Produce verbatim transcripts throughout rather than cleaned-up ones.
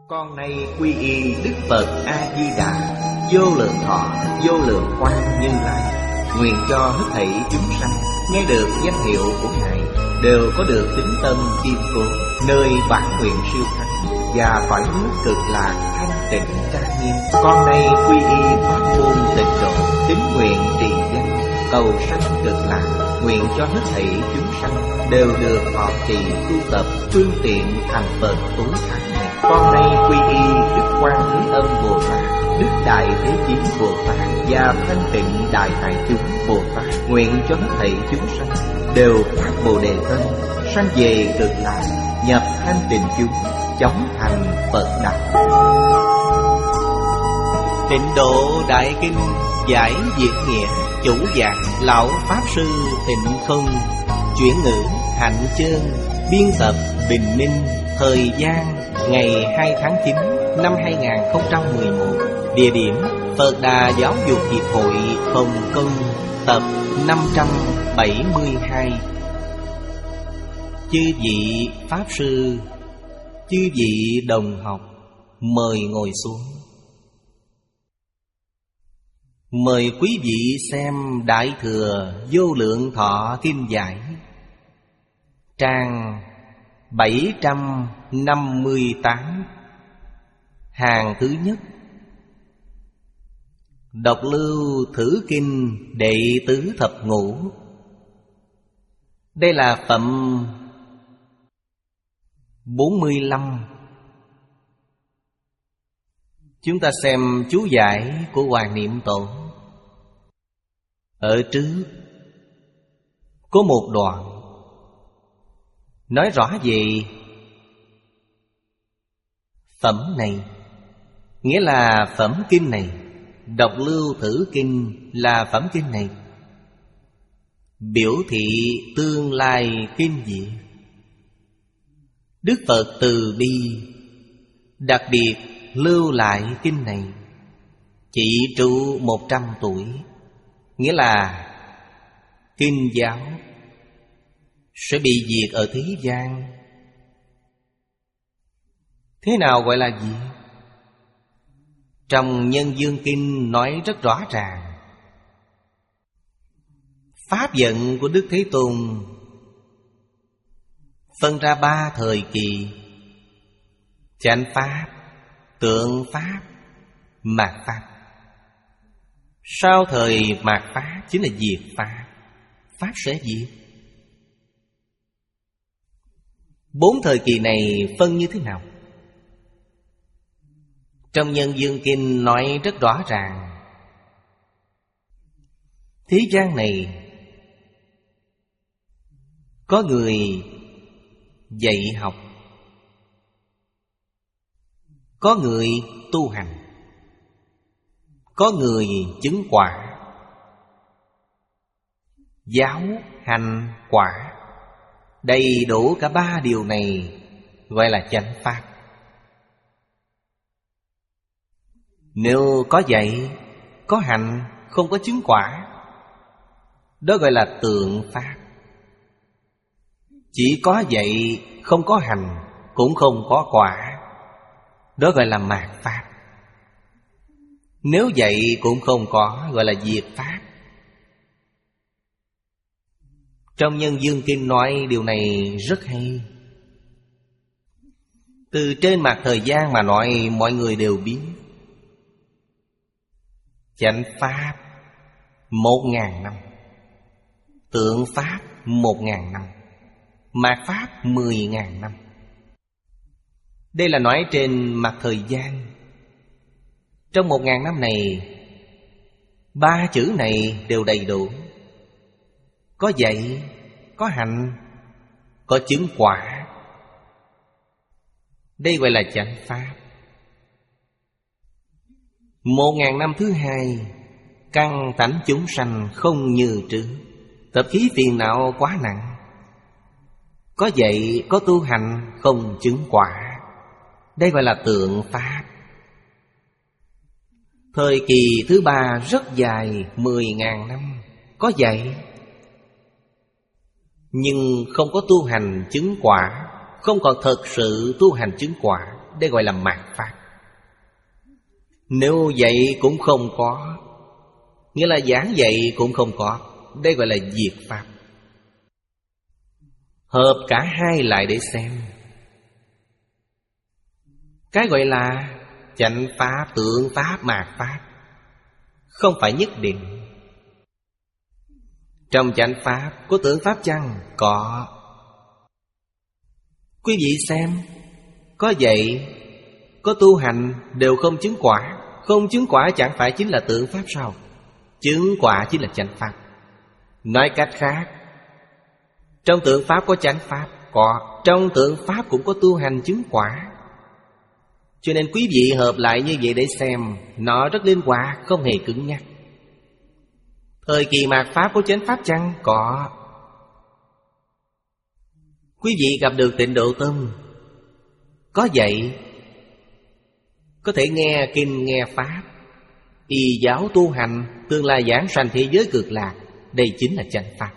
Con nay quy y Đức Phật A-di-đà, vô lượng thọ, vô lượng quang Như Lai. Nguyện cho hết thảy chúng sanh nghe được danh hiệu của Ngài đều có được tín tâm kiên cố, nơi bản nguyện siêu thắng và cõi nước cực lạc thanh tịnh trang nghiêm. Con nay quy y pháp môn tịnh độ, tín nguyện trì danh, cầu sanh cực lạc. Nguyện cho hết thảy chúng sanh đều được thọ trì tu tập phương tiện thành Phật tối thắng này. Con nay quy y Đức Quan Thế Âm Bồ Tát, Đức Đại Thế Chí Bồ Tát và Thanh Tịnh Đại Hải Chúng Bồ Tát. Nguyện cho hết thảy chúng sanh đều phát Bồ Đề tâm, sanh về cực lạc, nhập thanh tịnh chúng, chóng thành Phật đạo. Tịnh Độ Đại Kinh giải Việt nghĩa, chủ giảng lão pháp sư Tịnh Không, chuyển ngữ Hạnh Chơn, biên tập Bình Minh. Thời gian ngày hai tháng chín năm hai nghìn không trăm mười một. Địa điểm Phật Đà Giáo dục Hiệp hội Hồng Kông, tập năm trăm bảy mươi hai. Chư vị pháp sư, chư vị đồng học, mời ngồi xuống. Mời quý vị xem Đại Thừa Vô Lượng Thọ Kinh Giải, trang bảy trăm năm mươi tám, hàng thứ nhất. Đọc lưu Thử Kinh Đệ Tứ Thập Ngũ. Đây là phẩm bốn mươi lăm. Chúng ta xem chú giải của Hoàng Niệm Tổ. Ở trước có một đoạn nói rõ về phẩm này, nghĩa là phẩm kinh này. Đọc lưu Thử Kinh là phẩm kinh này, biểu thị tương lai kinh diệu. Đức Phật từ bi đặc biệt lưu lại kinh này, chỉ trụ một trăm tuổi, nghĩa là kinh giáo sẽ bị diệt ở thế gian. Thế nào gọi là gì? Trong Nhân Dương Kinh nói rất rõ ràng. Pháp vận của Đức Thế Tôn phân ra ba thời kỳ: chánh pháp, tượng pháp, mạt pháp. Sau thời mạt pháp chính là diệt pháp, pháp sẽ diệt. Bốn thời kỳ này phân như thế nào? Trong Nhân Dương Kinh nói rất rõ ràng. Thế gian này có người dạy học, có người tu hành, có người chứng quả. Giáo, hành, quả đầy đủ cả ba điều này gọi là chánh pháp. Nếu có dạy, có hành, không có chứng quả, đó gọi là tượng pháp. Chỉ có dạy, không có hành, cũng không có quả, đó gọi là mạt pháp. Nếu dạy cũng không có, gọi là diệt pháp. Trong Nhân Dương Kinh nói điều này rất hay. Từ trên mặt thời gian mà nói, mọi người đều biết. Chánh pháp một ngàn năm, tượng pháp một ngàn năm, mạt pháp mười ngàn năm. Đây là nói trên mặt thời gian. Trong một ngàn năm này, ba chữ này đều đầy đủ. Có dạy, có hành, có chứng quả. Đây gọi là chánh pháp. Một ngàn năm thứ hai, căn tánh chúng sanh không như trước, tập khí phiền não quá nặng. Có dạy, có tu hành, không chứng quả. Đây gọi là tượng pháp. Thời kỳ thứ ba rất dài, mười ngàn năm. Có dạy, nhưng không có tu hành chứng quả, không còn thật sự tu hành chứng quả. đây gọi là mạt Pháp. Nếu vậy cũng không có, nghĩa là giảng dạy cũng không có, đây gọi là diệt Pháp. Hợp cả hai lại để xem. Cái gọi là chánh Pháp, tượng Pháp, mạt Pháp không phải nhất định. Trong chánh Pháp có tượng Pháp chăng? Có. Quý vị xem, có vậy, có tu hành đều không chứng quả. Không chứng quả chẳng phải chính là tượng Pháp sao? Chứng quả chính là chánh Pháp. Nói cách khác, trong tượng Pháp có chánh Pháp, có. Trong tượng Pháp cũng có tu hành chứng quả. Cho nên quý vị hợp lại như vậy để xem, nó rất linh hoạt, không hề cứng nhắc. Thời kỳ mạt Pháp có chánh Pháp chăng? Có. Quý vị gặp được Tịnh Độ Tông, có vậy, có thể nghe kinh nghe Pháp, y giáo tu hành, tương lai giảng sanh thế giới cực lạc. Đây chính là chánh Pháp.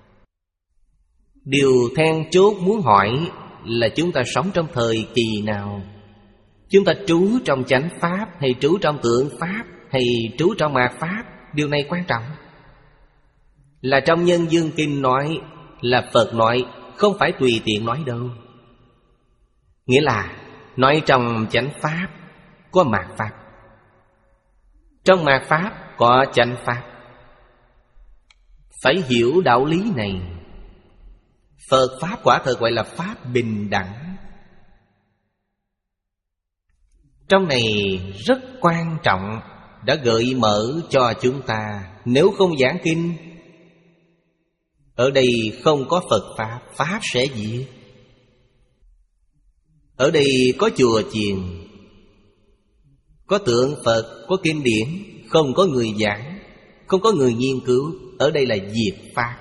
Điều then chốt muốn hỏi là chúng ta sống trong thời kỳ nào? Chúng ta trú trong chánh Pháp hay trú trong tượng Pháp hay trú trong mạt Pháp? Điều này quan trọng. Là trong Nhân Dương Kinh nói, là Phật nói, không phải tùy tiện nói đâu. Nghĩa là nói trong chánh Pháp có mạt Pháp, trong mạt Pháp có chánh Pháp. Phải hiểu đạo lý này. Phật Pháp quả thật gọi là Pháp bình đẳng. Trong này rất quan trọng, đã gợi mở cho chúng ta. Nếu không giảng kinh, ở đây không có Phật Pháp, Pháp sẽ diệt. Ở đây có chùa chiền, có tượng Phật, có kinh điển, không có người giảng, không có người nghiên cứu. Ở đây là diệt Pháp.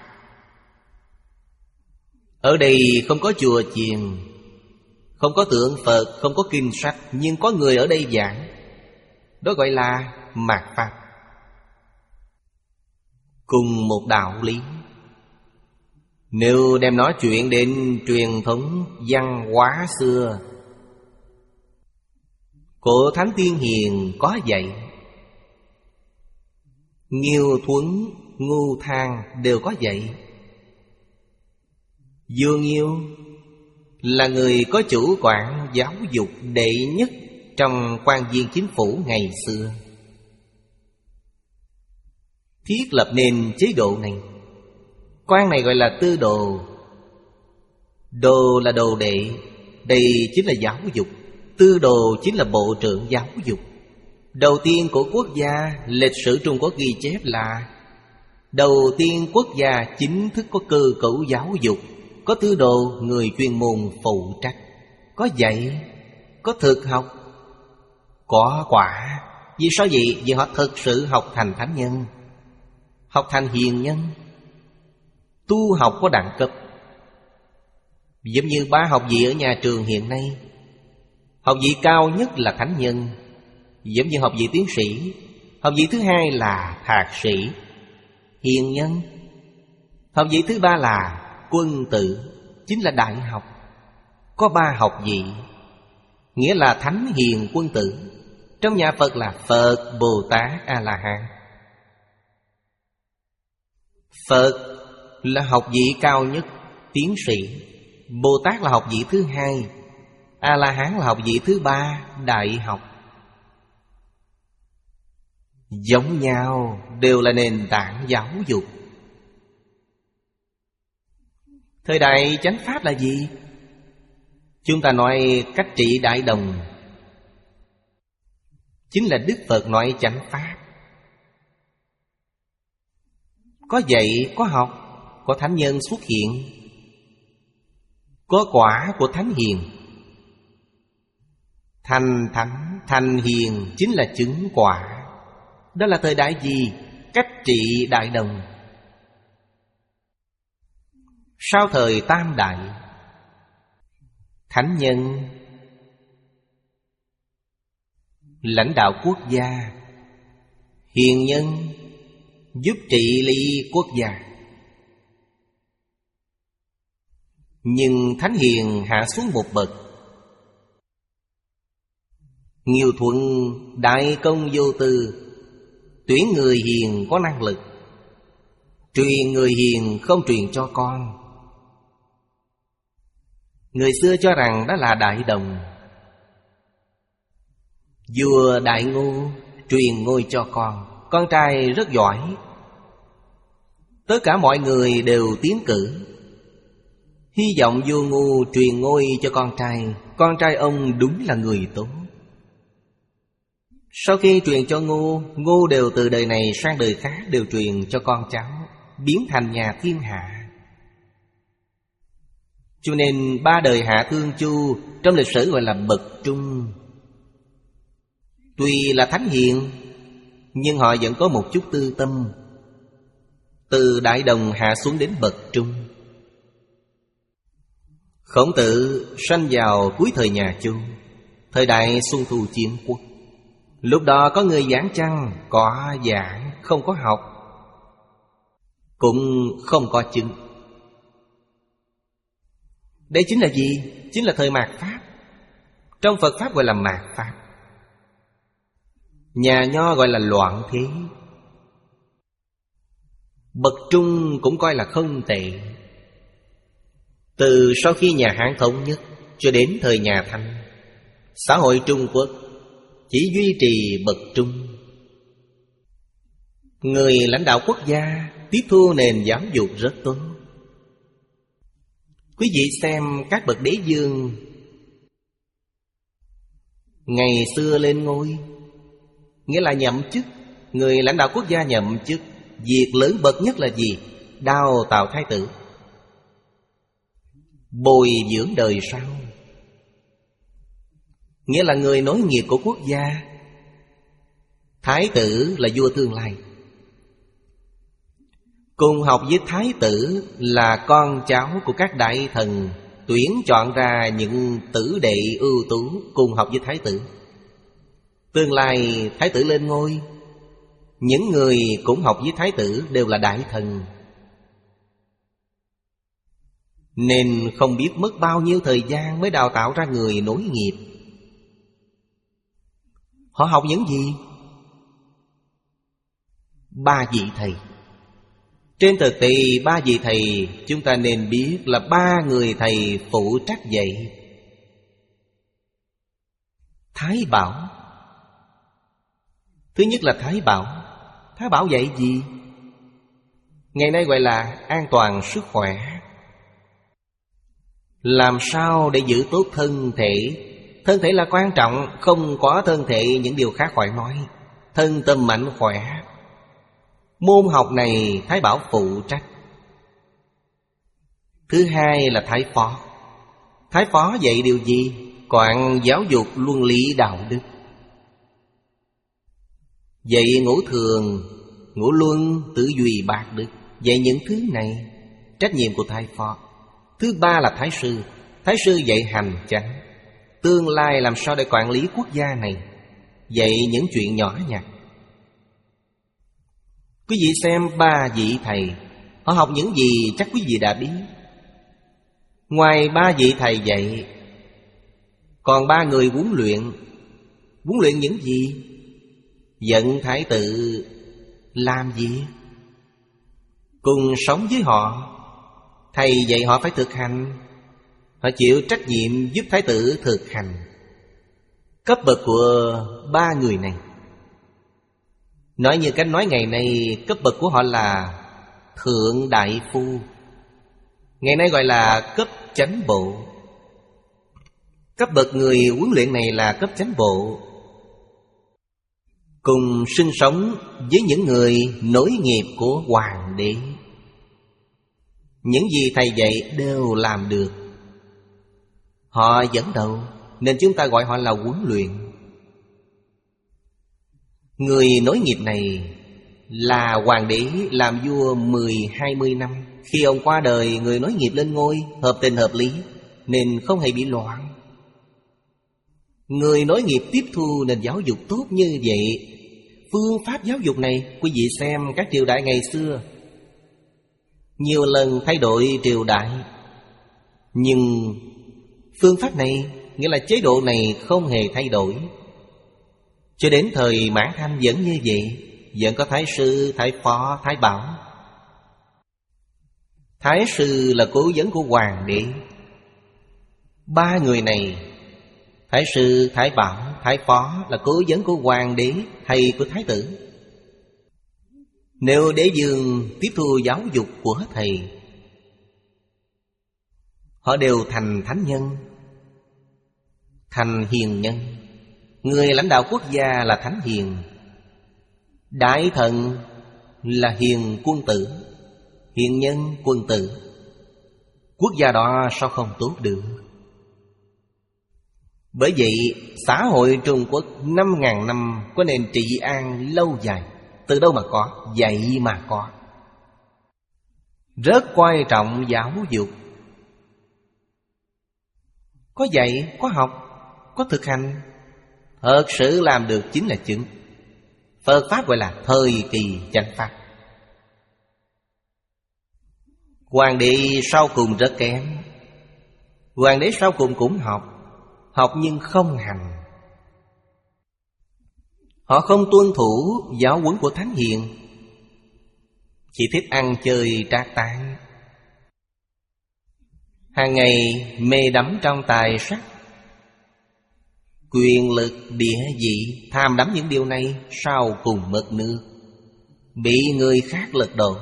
Ở đây không có chùa chiền, không có tượng Phật, không có kinh sách, nhưng có người ở đây giảng. Đó gọi là mạt Pháp. Cùng một đạo lý. Nếu đem nói chuyện đến truyền thống văn hóa xưa, cổ Thánh Tiên Hiền có dạy, Nghiêu Thuấn, Ngu Thang đều có dạy. Vua Nghiêu là người có chủ quản giáo dục đệ nhất trong quan viên chính phủ ngày xưa, thiết lập nên chế độ này. Quan này gọi là tư đồ. Đồ là đồ đệ, đây chính là giáo dục. Tư đồ chính là bộ trưởng giáo dục. Đầu tiên của quốc gia, lịch sử Trung Quốc ghi chép là đầu tiên quốc gia chính thức có cơ cấu giáo dục, có tư đồ, người chuyên môn phụ trách, có dạy, có thực học, có quả. Vì sao vậy? Vì họ thực sự học thành thánh nhân, học thành hiền nhân. Tu học có đẳng cấp. Giống như ba học vị ở nhà trường hiện nay. Học vị cao nhất là thánh nhân, giống như học vị tiến sĩ. Học vị thứ hai là thạc sĩ, hiền nhân. Học vị thứ ba là quân tử, chính là đại học. Có ba học vị, nghĩa là thánh hiền quân tử. Trong nhà Phật là Phật, Bồ Tát, A-la-hán. Phật là học vị cao nhất, tiến sĩ. Bồ Tát là học vị thứ hai, A-la-hán là học vị thứ ba, đại học. Giống nhau, đều là nền tảng giáo dục. Thời đại chánh Pháp là gì? Chúng ta nói cách trị đại đồng, chính là Đức Phật nói chánh Pháp. Có dạy, có học, có thánh nhân xuất hiện, có quả của thánh hiền. Thành thánh, thành hiền chính là chứng quả. Đó là thời đại gì? Cách trị đại đồng. Sau thời Tam Đại, thánh nhân lãnh đạo quốc gia, hiền nhân giúp trị lý quốc gia. Nhưng thánh hiền hạ xuống một bậc, Nghiêu Thuận đại công vô tư, tuyển người hiền có năng lực, truyền người hiền không truyền cho con. Người xưa cho rằng đó là đại đồng. Vua Đại Ngô truyền ngôi cho con. Con trai rất giỏi, tất cả mọi người đều tiến cử, hy vọng vua Ngô truyền ngôi cho con trai. Con trai ông đúng là người tốt. Sau khi truyền cho Ngô, Ngô đều từ đời này sang đời khác đều truyền cho con cháu, biến thành nhà thiên hạ. Cho nên ba đời Hạ Thương Chu trong lịch sử gọi là bậc trung. Tuy là thánh hiền, nhưng họ vẫn có một chút tư tâm, từ đại đồng hạ xuống đến bậc trung. Khổng Tử sanh vào cuối thời nhà Chu, thời đại Xuân Thu Chiến Quốc. Lúc đó có người giảng chăng? Có giảng, không có học, cũng không có chứng. Đây chính là gì? Chính là thời mạt Pháp. Trong Phật Pháp gọi là mạt Pháp, nhà Nho gọi là loạn thế. Bậc trung cũng coi là không tệ. Từ sau khi nhà Hán thống nhất cho đến thời nhà Thanh, xã hội Trung Quốc chỉ duy trì bậc trung. Người lãnh đạo quốc gia tiếp thu nền giáo dục rất tốt. Quý vị xem các bậc đế vương ngày xưa lên ngôi, nghĩa là nhậm chức. Người lãnh đạo quốc gia nhậm chức, việc lớn bậc nhất là gì? Đào tạo thái tử, bồi dưỡng đời sau, nghĩa là người nối nghiệp của quốc gia. Thái tử là vua tương lai. Cùng học với thái tử là con cháu của các đại thần, tuyển chọn ra những tử đệ ưu tú cùng học với thái tử. Tương lai thái tử lên ngôi, những người cũng học với thái tử đều là đại thần. Nên không biết mất bao nhiêu thời gian mới đào tạo ra người nối nghiệp. Họ học những gì? Ba vị thầy. Trên thực tế ba vị thầy chúng ta nên biết là ba người thầy phụ trách dạy. Thái Bảo. Thứ nhất là Thái Bảo. Thái Bảo dạy gì? Ngày nay gọi là an toàn sức khỏe. Làm sao để giữ tốt thân thể? Thân thể là quan trọng, không có thân thể những điều khác khỏi nói. Thân tâm mạnh khỏe. Môn học này Thái Bảo phụ trách. Thứ hai là Thái Phó. Thái Phó dạy điều gì? Quản giáo dục luân lý đạo đức, dạy ngũ thường, ngũ luân, tử duy bạc đức, dạy những thứ này, trách nhiệm của Thái Phó. Thứ ba là Thái Sư. Thái Sư dạy hành chánh, tương lai làm sao để quản lý quốc gia này, dạy những chuyện nhỏ nhặt. Quý vị xem ba vị thầy, họ học những gì chắc quý vị đã biết. Ngoài ba vị thầy dạy, còn ba người huấn luyện. Huấn luyện những gì? Dẫn thái tử làm gì? Cùng sống với họ. Thầy dạy họ phải thực hành, họ chịu trách nhiệm giúp thái tử thực hành. Cấp bậc của ba người này, nói như cách nói ngày nay, cấp bậc của họ là thượng đại phu. Ngày nay gọi là cấp chánh bộ. Cấp bậc người huấn luyện này là cấp chánh bộ. Cùng sinh sống với những người nối nghiệp của hoàng đế. Những gì thầy dạy đều làm được. Họ dẫn đầu, nên chúng ta gọi họ là huấn luyện. Người nối nghiệp này là hoàng đế làm vua mười hai mươi năm. Khi ông qua đời, người nối nghiệp lên ngôi, hợp tình hợp lý, nên không hề bị loạn. Người nối nghiệp tiếp thu nền giáo dục tốt như vậy. Phương pháp giáo dục này, quý vị xem các triều đại ngày xưa nhiều lần thay đổi triều đại, nhưng phương pháp này, nghĩa là chế độ này không hề thay đổi. Cho đến thời Mãn Thanh vẫn như vậy. Vẫn có Thái Sư, Thái Phó, Thái Bảo. Thái Sư là cố vấn của Hoàng đế. Ba người này, Thái Sư, Thái Bảo, Thái Phó là cố vấn của Hoàng đế hay của Thái tử. Nếu đế vương tiếp thu giáo dục của thầy, họ đều thành thánh nhân, thành hiền nhân. Người lãnh đạo quốc gia là thánh hiền, đại thần là hiền quân tử, hiền nhân quân tử. Quốc gia đó sao không tốt được? Bởi vậy xã hội Trung Quốc năm ngàn năm có nền trị an lâu dài. Từ đâu mà có? Vậy mà có. Rất quan trọng giáo dục. Có dạy, có học, có thực hành, thật sự làm được chính là chứng. Phật Pháp gọi là thời kỳ chánh Pháp. Hoàng đế sau cùng rất kém. Hoàng đế sau cùng cũng học, học nhưng không hành. Họ không tuân thủ giáo huấn của thánh hiền, chỉ thích ăn chơi trác tán, hàng ngày mê đắm trong tài sắc, quyền lực, địa vị, tham đắm những điều này, sau cùng mất nước, bị người khác lật đổ.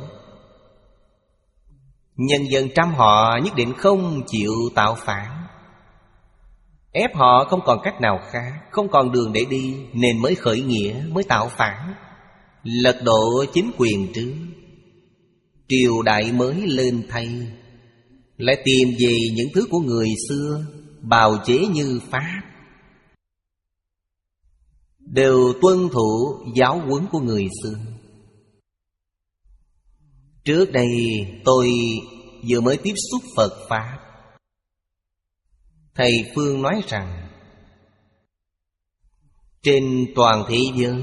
Nhân dân trăm họ nhất định không chịu tạo phản, ép họ không còn cách nào khác, không còn đường để đi, nên mới khởi nghĩa, mới tạo phản, lật đổ chính quyền trước. Triều đại mới lên thay, lại tìm về những thứ của người xưa, bào chế như Pháp, đều tuân thủ giáo huấn của người xưa. Trước đây tôi vừa mới tiếp xúc Phật Pháp, thầy Phương nói rằng trên toàn thế giới,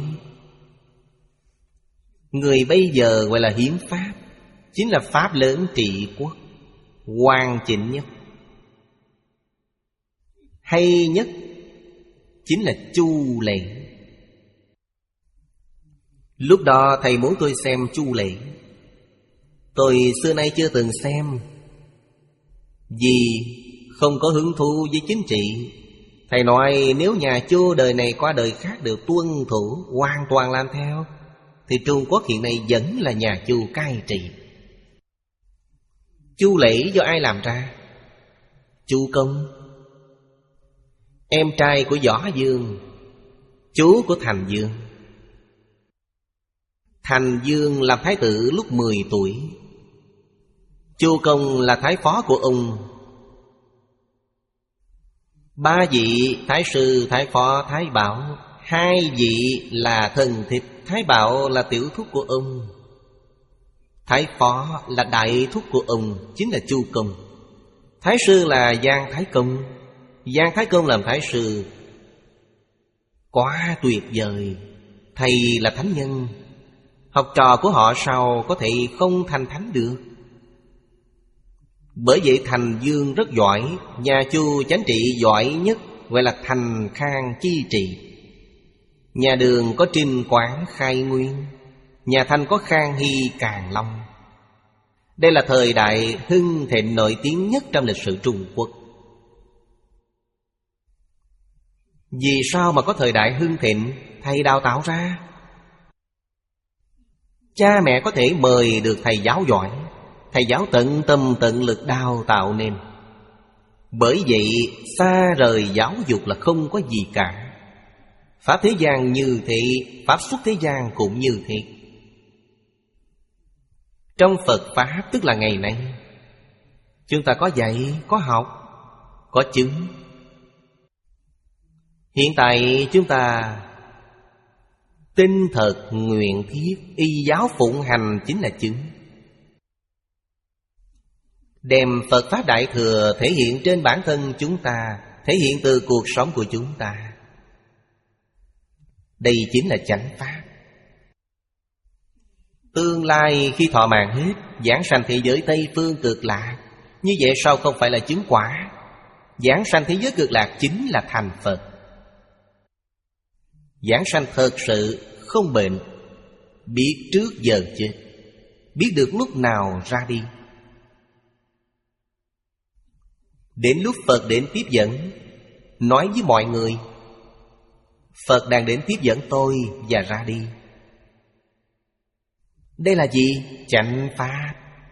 người bây giờ gọi là hiến pháp, chính là pháp lớn trị quốc, hoàn chỉnh nhất, hay nhất, chính là Chu Lệ. Lúc đó thầy muốn tôi xem Chu Lệ, tôi xưa nay chưa từng xem, vì không có hứng thú với chính trị. Thầy nói nếu nhà Chu đời này qua đời khác đều tuân thủ, hoàn toàn làm theo, thì Trung Quốc hiện nay vẫn là nhà Chu cai trị. Chu Lễ do ai làm ra? Chu Công, em trai của Võ Dương, chú của Thành Dương. Thành Dương làm thái tử lúc mười tuổi. Chu Công là thái phó của ông. Ba vị thái sư, thái phó, thái bảo, hai vị là thân thích. Thái bảo là tiểu thúc của ông, thái phó là đại thúc của ông, chính là Chu Công. Thái sư là Giang Thái Công. Giang Thái Công làm thái sư, quá tuyệt vời. Thầy là thánh nhân, học trò của họ sao có thể không thành thánh được? Bởi vậy Thành Dương rất giỏi. Nhà Chu chánh trị giỏi nhất, gọi là Thành Khang chi trị. Nhà Đường có Trinh Quán Khai Nguyên, nhà Thanh có Khang Hy Càn Long. Đây là thời đại hưng thịnh nổi tiếng nhất trong lịch sử Trung Quốc. Vì sao mà có thời đại hưng thịnh? Thầy đào tạo ra. Cha mẹ có thể mời được thầy giáo giỏi, thầy giáo tận tâm tận lực đào tạo nên. Bởi vậy xa rời giáo dục là không có gì cả. Pháp thế gian như thế, pháp xuất thế gian cũng như thế. Trong Phật Pháp tức là ngày nay, chúng ta có dạy, có học, có chứng. Hiện tại chúng ta tin thật nguyện thiết, y giáo phụng hành chính là chứng. Đem Phật Pháp Đại Thừa thể hiện trên bản thân chúng ta, thể hiện từ cuộc sống của chúng ta. Đây chính là chánh Pháp. Tương lai khi thọ mạng hết, giảng sanh thế giới Tây Phương Cực Lạc, như vậy sao không phải là chứng quả? Giảng sanh thế giới Cực Lạc chính là thành Phật. Giảng sanh thật sự không bệnh, biết trước giờ chết, biết được lúc nào ra đi. Đến lúc Phật đến tiếp dẫn, nói với mọi người: Phật đang đến tiếp dẫn tôi và ra đi. Đây là gì? Chánh pháp.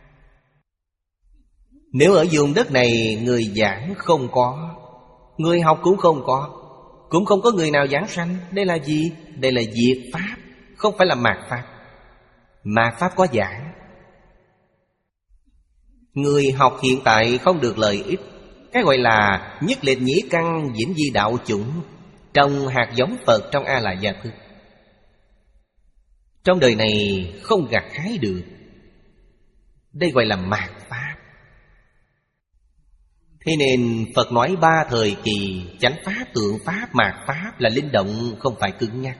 Nếu ở vùng đất này người giảng không có, người học cũng không có, cũng không có người nào giảng sanh. Đây là gì? Đây là diệt pháp, không phải là mạt pháp. Mạt pháp có giảng. Người học hiện tại không được lợi ích. Cái gọi là nhất lịch nhĩ căn vĩnh vi đạo chủng, trồng hạt giống Phật trong A La Gia Thức. Trong đời này không gặt hái được. Đây gọi là mạt pháp. Thế nên Phật nói ba thời kỳ: chánh pháp, tượng pháp, mạt pháp là linh động, không phải cứng nhắc.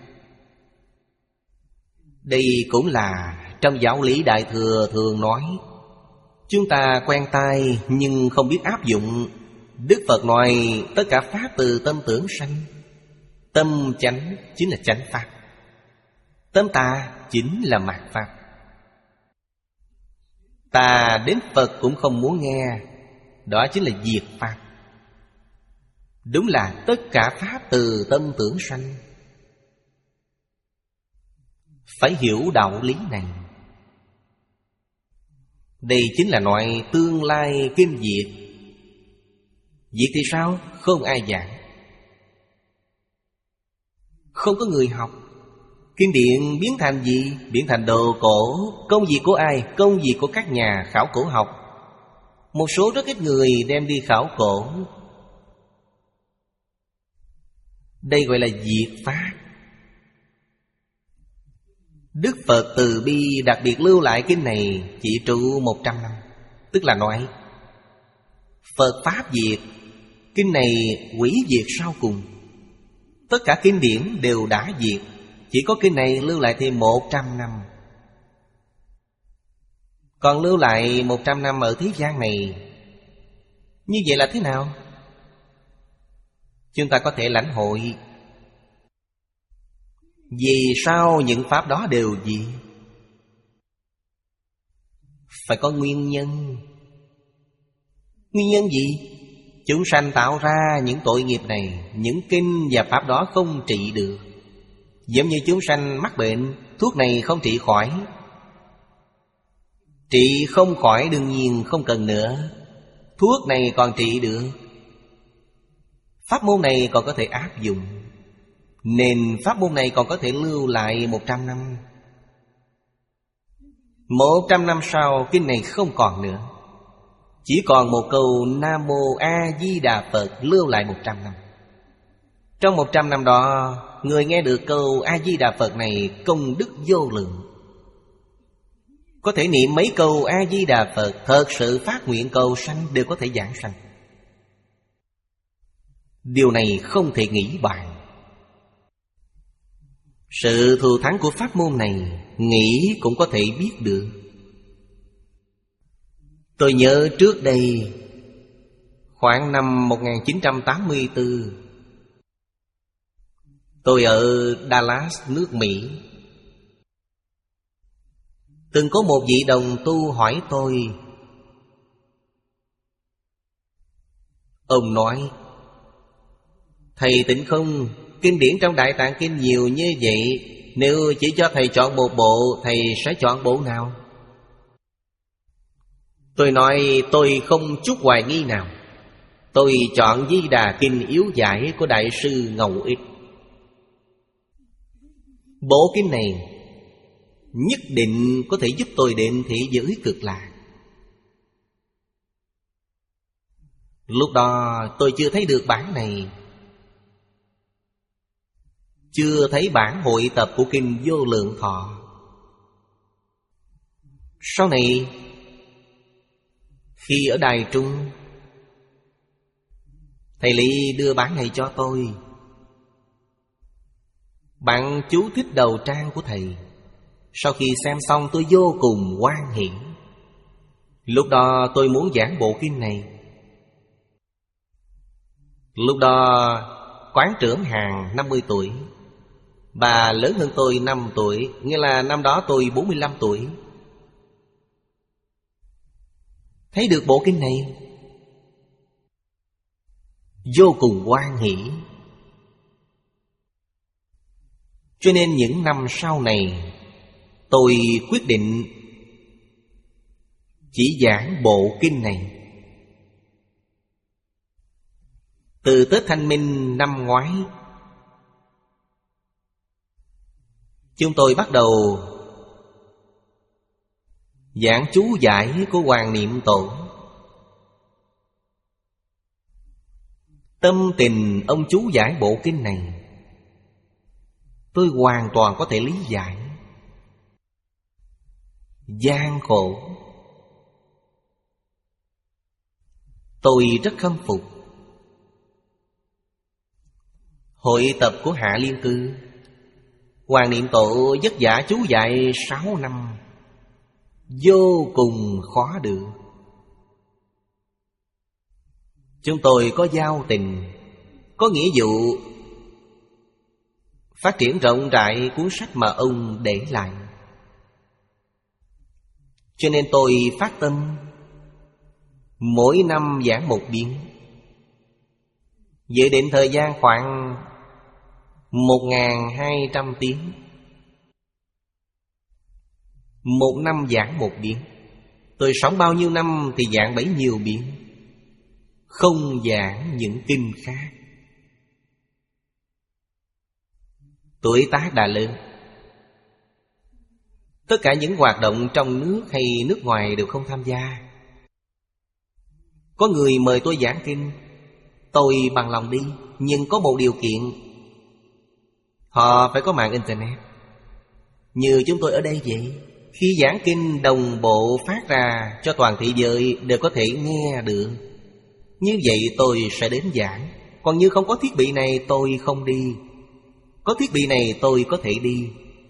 Đây cũng là trong giáo lý Đại Thừa thường nói. Chúng ta quen tai nhưng không biết áp dụng. Đức Phật nói tất cả pháp từ tâm tưởng sanh. Tâm chánh chính là chánh pháp, tâm tà chính là mạt pháp. Tà đến Phật cũng không muốn nghe, đó chính là diệt pháp. Đúng là tất cả pháp từ tâm tưởng sanh. Phải hiểu đạo lý này. Đây chính là nói tương lai kinh diệt. Diệt thì sao? Không ai giảng, không có người học. Kinh điển biến thành gì? Biến thành đồ cổ. Công việc của ai? Công việc của các nhà khảo cổ học. Một số rất ít người đem đi khảo cổ. Đây gọi là diệt pháp. Đức Phật từ bi đặc biệt lưu lại kinh này chỉ trụ một trăm năm. Tức là nói Phật Pháp diệt, kinh này hủy diệt sau cùng. Tất cả kinh điển đều đã diệt, chỉ có kinh này lưu lại thêm một trăm năm. Còn lưu lại một trăm năm ở thế gian này. Như vậy là thế nào? Chúng ta có thể lãnh hội. Vì sao những pháp đó đều gì? Phải có nguyên nhân. Nguyên nhân gì? Chúng sanh tạo ra những tội nghiệp này. Những kinh và pháp đó không trị được. Giống như chúng sanh mắc bệnh, thuốc này không trị khỏi. Trị không khỏi đương nhiên không cần nữa. Thuốc này còn trị được. Pháp môn này còn có thể áp dụng, nên pháp môn này còn có thể lưu lại một trăm năm. Một trăm năm sau kinh này không còn nữa. Chỉ còn một câu Nam Mô A Di Đà Phật lưu lại một trăm năm. Trong một trăm năm đó, người nghe được câu A Di Đà Phật này công đức vô lượng. Có thể niệm mấy câu A Di Đà Phật, thật sự phát nguyện cầu sanh, đều có thể giảng sanh. Điều này không thể nghĩ bàn. Sự thù thắng của pháp môn này nghĩ cũng có thể biết được. Tôi nhớ trước đây, khoảng năm một nghìn chín trăm tám mươi tư, tôi ở Dallas, nước Mỹ. Từng có một vị đồng tu hỏi tôi. Ông nói: Thầy Tịnh Không, kinh điển trong Đại Tạng Kinh nhiều như vậy, nếu chỉ cho thầy chọn một bộ, thầy sẽ chọn bộ nào? Tôi nói tôi không chút hoài nghi nào. Tôi chọn Di Đà Kinh yếu giải của Đại sư Ngẫu Ích. Bộ kinh này nhất định có thể giúp tôi đến thế giới cực lạc. Lúc đó tôi chưa thấy được bản này, chưa thấy bản hội tập của kinh Vô Lượng Thọ. Sau này khi ở Đài Trung, thầy Lý đưa bản này cho tôi. Bạn chú thích đầu trang của thầy. Sau khi xem xong tôi vô cùng hoan hỷ. Lúc đó tôi muốn giảng bộ kinh này. Lúc đó quán trưởng Hàn năm mươi tuổi, Bà lớn hơn tôi năm tuổi, nghĩa là năm đó tôi bốn mươi lăm tuổi. Thấy được bộ kinh này vô cùng hoan hỷ. Cho nên những năm sau này tôi quyết định chỉ giảng bộ kinh này. Từ Tết Thanh Minh năm ngoái, chúng tôi bắt đầu giảng chú giải của Hoàng Niệm Tổ. Tâm tình ông chú giải bộ kinh này tôi hoàn toàn có thể lý giải. Gian khổ, tôi rất khâm phục. Hội tập của Hạ Liên Cư, Hoàng Niệm Tổ vất vả chú dạy sáu năm, vô cùng khó được. Chúng tôi có giao tình, có nghĩa vụ phát triển rộng rãi cuốn sách mà ông để lại. Cho nên tôi phát tâm mỗi năm giảng một biến, dự định thời gian khoảng một nghìn hai trăm tiếng. Một năm giảng một biến. Tôi sống bao nhiêu năm thì giảng bấy nhiêu biến, không giảng những kinh khác. Tuổi tác đã lớn, tất cả những hoạt động trong nước hay nước ngoài đều không tham gia. Có người mời tôi giảng kinh, tôi bằng lòng đi, nhưng có một điều kiện: họ phải có mạng internet. Như chúng tôi ở đây vậy, khi giảng kinh đồng bộ phát ra cho toàn thế giới đều có thể nghe được. Như vậy tôi sẽ đến giảng. Còn như không có thiết bị này tôi không đi. Có thiết bị này tôi có thể đi.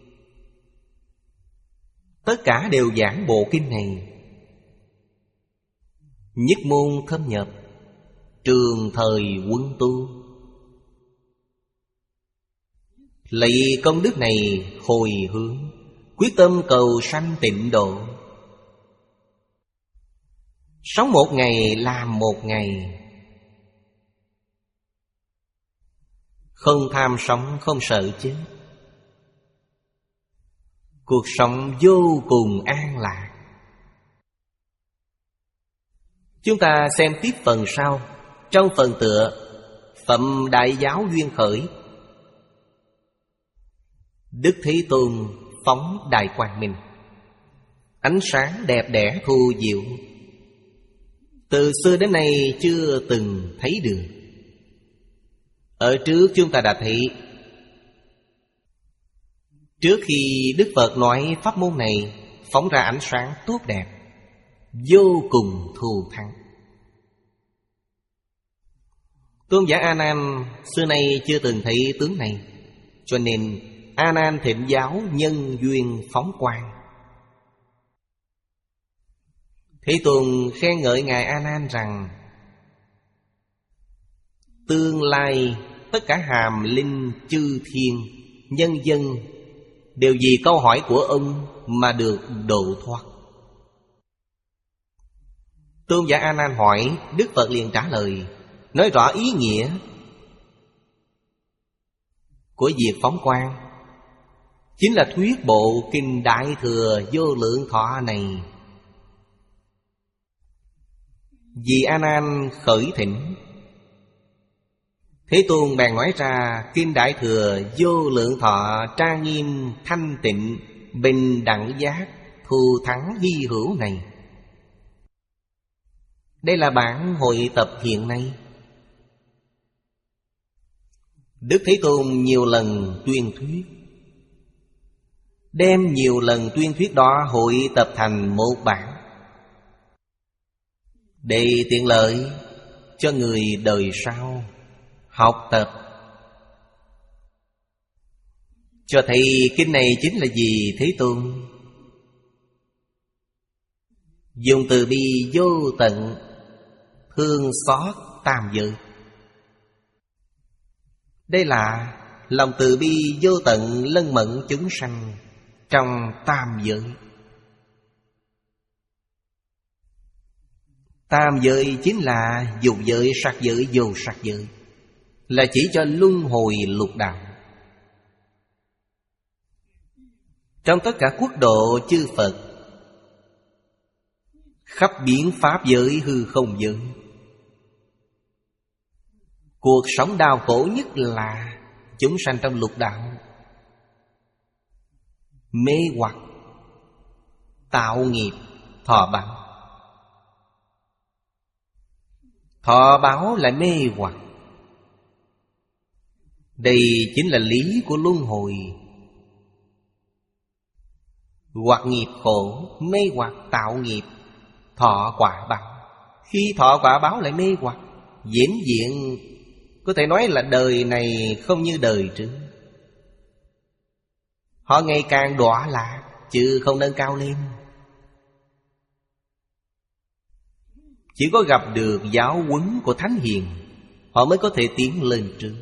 Tất cả đều giảng bộ kinh này. Nhất môn thâm nhập, trường thời quân tu. Lấy công đức này hồi hướng, quyết tâm cầu sanh tịnh độ. Sống một ngày làm một ngày, không tham sống, không sợ chết. Cuộc sống vô cùng an lạc. Chúng ta xem tiếp phần sau. Trong phần tựa Phẩm Đại Giáo Duyên Khởi, Đức Thế Tôn phóng đại quang minh, ánh sáng đẹp đẽ thu diệu, từ xưa đến nay chưa từng thấy được. Ở trước chúng ta đã thấy, trước khi Đức Phật nói pháp môn này phóng ra ánh sáng tốt đẹp, vô cùng thù thắng. Tôn giả A Nan xưa nay chưa từng thấy tướng này, cho nên A Nan thịnh giáo nhân duyên phóng quang. Thế Tôn khen ngợi ngài A Nan rằng: tương lai tất cả hàm linh chư thiên nhân dân đều vì câu hỏi của ông mà được độ thoát. Tôn giả A Nan hỏi, Đức Phật liền trả lời, nói rõ ý nghĩa của việc phóng quang. Chính là thuyết bộ kinh Đại Thừa Vô Lượng Thọ này. Vì A Nan khởi thỉnh, Thế Tôn bèn nói ra kinh Đại Thừa Vô Lượng Thọ trang nghiêm thanh tịnh bình đẳng giác thù thắng hy hữu này. Đây là bản hội tập hiện nay. Đức Thế Tôn nhiều lần tuyên thuyết, đem nhiều lần tuyên thuyết đó hội tập thành một bản, để tiện lợi cho người đời sau học tập. Cho thấy kinh này chính là gì Thế Tôn? Dùng từ bi vô tận, thương xót tam giới. Đây là lòng từ bi vô tận lân mẫn chúng sanh trong tam giới. Tam giới chính là dục giới, sắc giới, vô sắc giới, là chỉ cho luân hồi lục đạo. Trong tất cả quốc độ chư Phật, khắp biến pháp giới, hư không giới, cuộc sống đau khổ nhất là chúng sanh trong lục đạo, mê hoặc, tạo nghiệp, thọ báo. Thọ báo là mê hoặc. Đây chính là lý của luân hồi. Hoặc nghiệp khổ, mê hoặc tạo nghiệp, thọ quả báo. Khi thọ quả báo lại mê hoặc, vĩnh viễn có thể nói là đời này không như đời trước. Họ ngày càng đọa lạc, chứ không nâng cao lên. Chỉ có gặp được giáo huấn của Thánh Hiền, họ mới có thể tiến lên trước.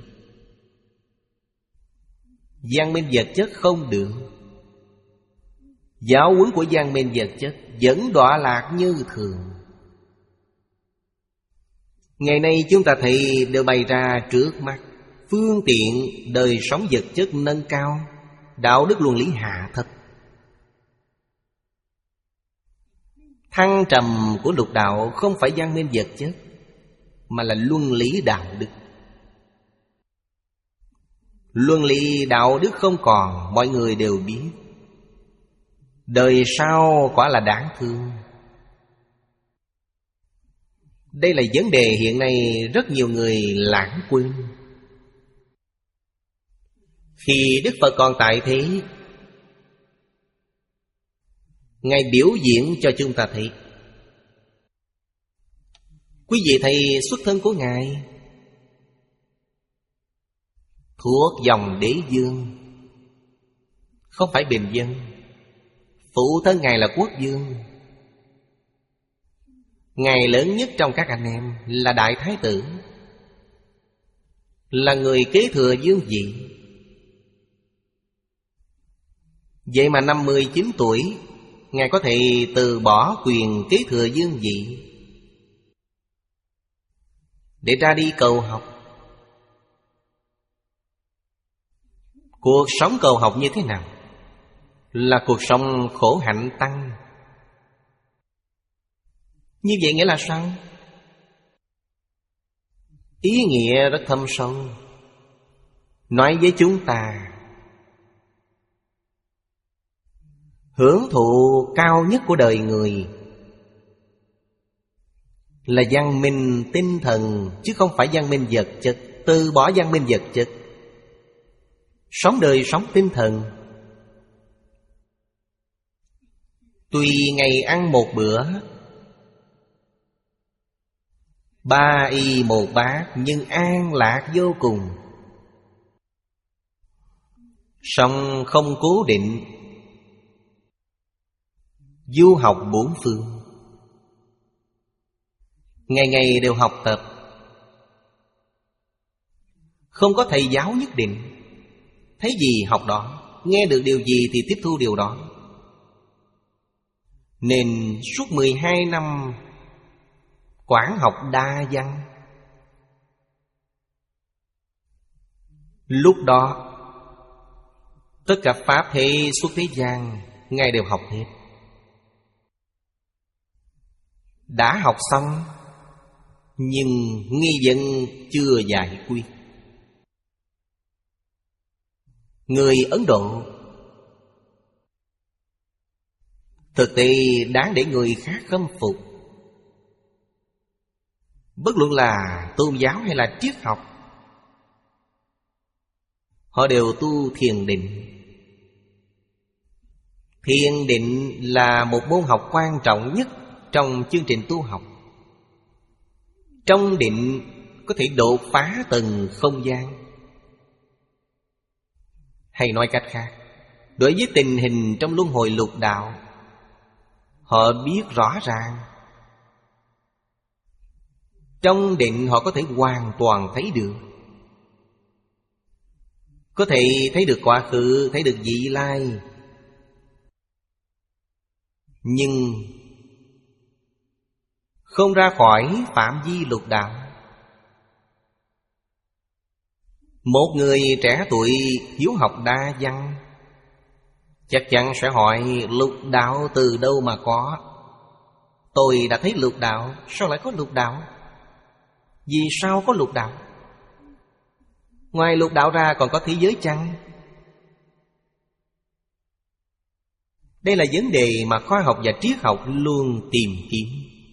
Văn minh vật chất không được. Giáo huấn của văn minh vật chất vẫn đọa lạc như thường. Ngày nay chúng ta thấy đều bày ra trước mắt, phương tiện đời sống vật chất nâng cao, đạo đức luân lý hạ thấp. Thăng trầm của lục đạo không phải văn minh vật chất, mà là luân lý đạo đức. Luân lý đạo đức không còn, mọi người đều biết. Đời sau quả là đáng thương. Đây là vấn đề hiện nay rất nhiều người lãng quên. Khi Đức Phật còn tại thế, Ngài biểu diễn cho chúng ta thấy. Quý vị thấy xuất thân của Ngài thuộc dòng Đế vương, không phải bình dân. Phụ thân Ngài là quốc vương. Ngài lớn nhất trong các anh em là Đại Thái tử, là người kế thừa vương vị. Vậy mà năm mươi chín tuổi, Ngài có thể từ bỏ quyền kế thừa vương vị để ra đi cầu học. Cuộc sống cầu học như thế nào? Là cuộc sống khổ hạnh tăng. Như vậy nghĩa là sao? Ý nghĩa rất thâm sâu. Nói với chúng ta, hưởng thụ cao nhất của đời người là văn minh tinh thần, chứ không phải văn minh vật chất. Từ bỏ văn minh vật chất, sống đời sống tinh thần. Tuy ngày ăn một bữa, ba y một bát, nhưng an lạc vô cùng. Sống không cố định, du học bốn phương, ngày ngày đều học tập. Không có thầy giáo nhất định. Thấy gì học đó, nghe được điều gì thì tiếp thu điều đó. Nên suốt mười hai năm quản học đa văn. Lúc đó tất cả pháp thế xuất thế gian Ngài đều học hết. Đã học xong, nhưng nghi vấn chưa giải quyết. Người Ấn Độ thực tế đáng để người khác khâm phục. Bất luận là tôn giáo hay là triết học, họ đều tu thiền định. Thiền định là một môn học quan trọng nhất trong chương trình tu học. Trong định có thể đột phá từng không gian. Hay nói cách khác, đối với tình hình trong luân hồi lục đạo, họ biết rõ ràng. Trong định họ có thể hoàn toàn thấy được. có thể thấy được quá khứ, thấy được vị lai, nhưng không ra khỏi phạm vi lục đạo. Một người trẻ tuổi hiếu học đa văn chắc chắn sẽ hỏi lục đạo từ đâu mà có. Tôi đã thấy lục đạo, sao lại có lục đạo? Vì sao có lục đạo? Ngoài lục đạo ra còn có thế giới chăng? Đây là vấn đề mà khoa học và triết học luôn tìm kiếm.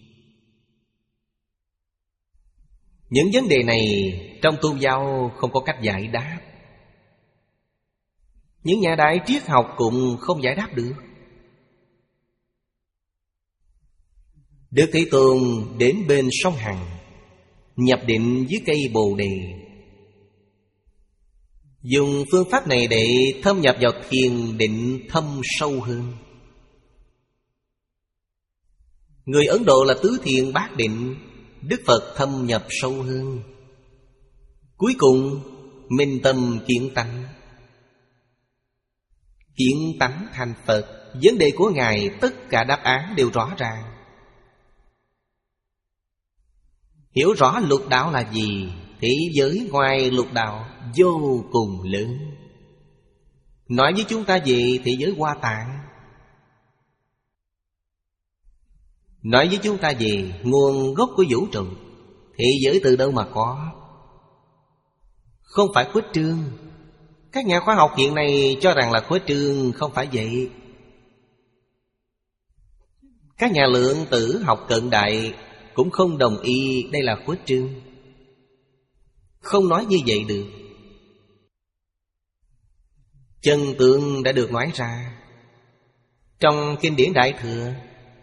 Những vấn đề này trong tôn giáo không có cách giải đáp. Những nhà đại triết học cũng không giải đáp được. Đức Thế Tôn đến bên sông Hằng, nhập định dưới cây Bồ Đề, dùng phương pháp này để thâm nhập vào thiền định thâm sâu hơn. Người Ấn Độ là tứ thiền bát định, Đức Phật thâm nhập sâu hơn. Cuối cùng minh tâm kiến tánh, kiến tánh thành Phật. Vấn đề của Ngài tất cả đáp án đều rõ ràng. Hiểu rõ lục đạo là gì, thế giới ngoài lục đạo vô cùng lớn. Nói với chúng ta về thế giới Hoa Tạng, nói với chúng ta về nguồn gốc của vũ trụ, thế giới từ đâu mà có, không phải khuếch trương. Các nhà khoa học hiện nay cho rằng là khuếch trương, không phải vậy. Các nhà lượng tử học cận đại cũng không đồng ý đây là khuếch trương. Không nói như vậy được. Chân tướng đã được nói ra trong kinh điển Đại Thừa.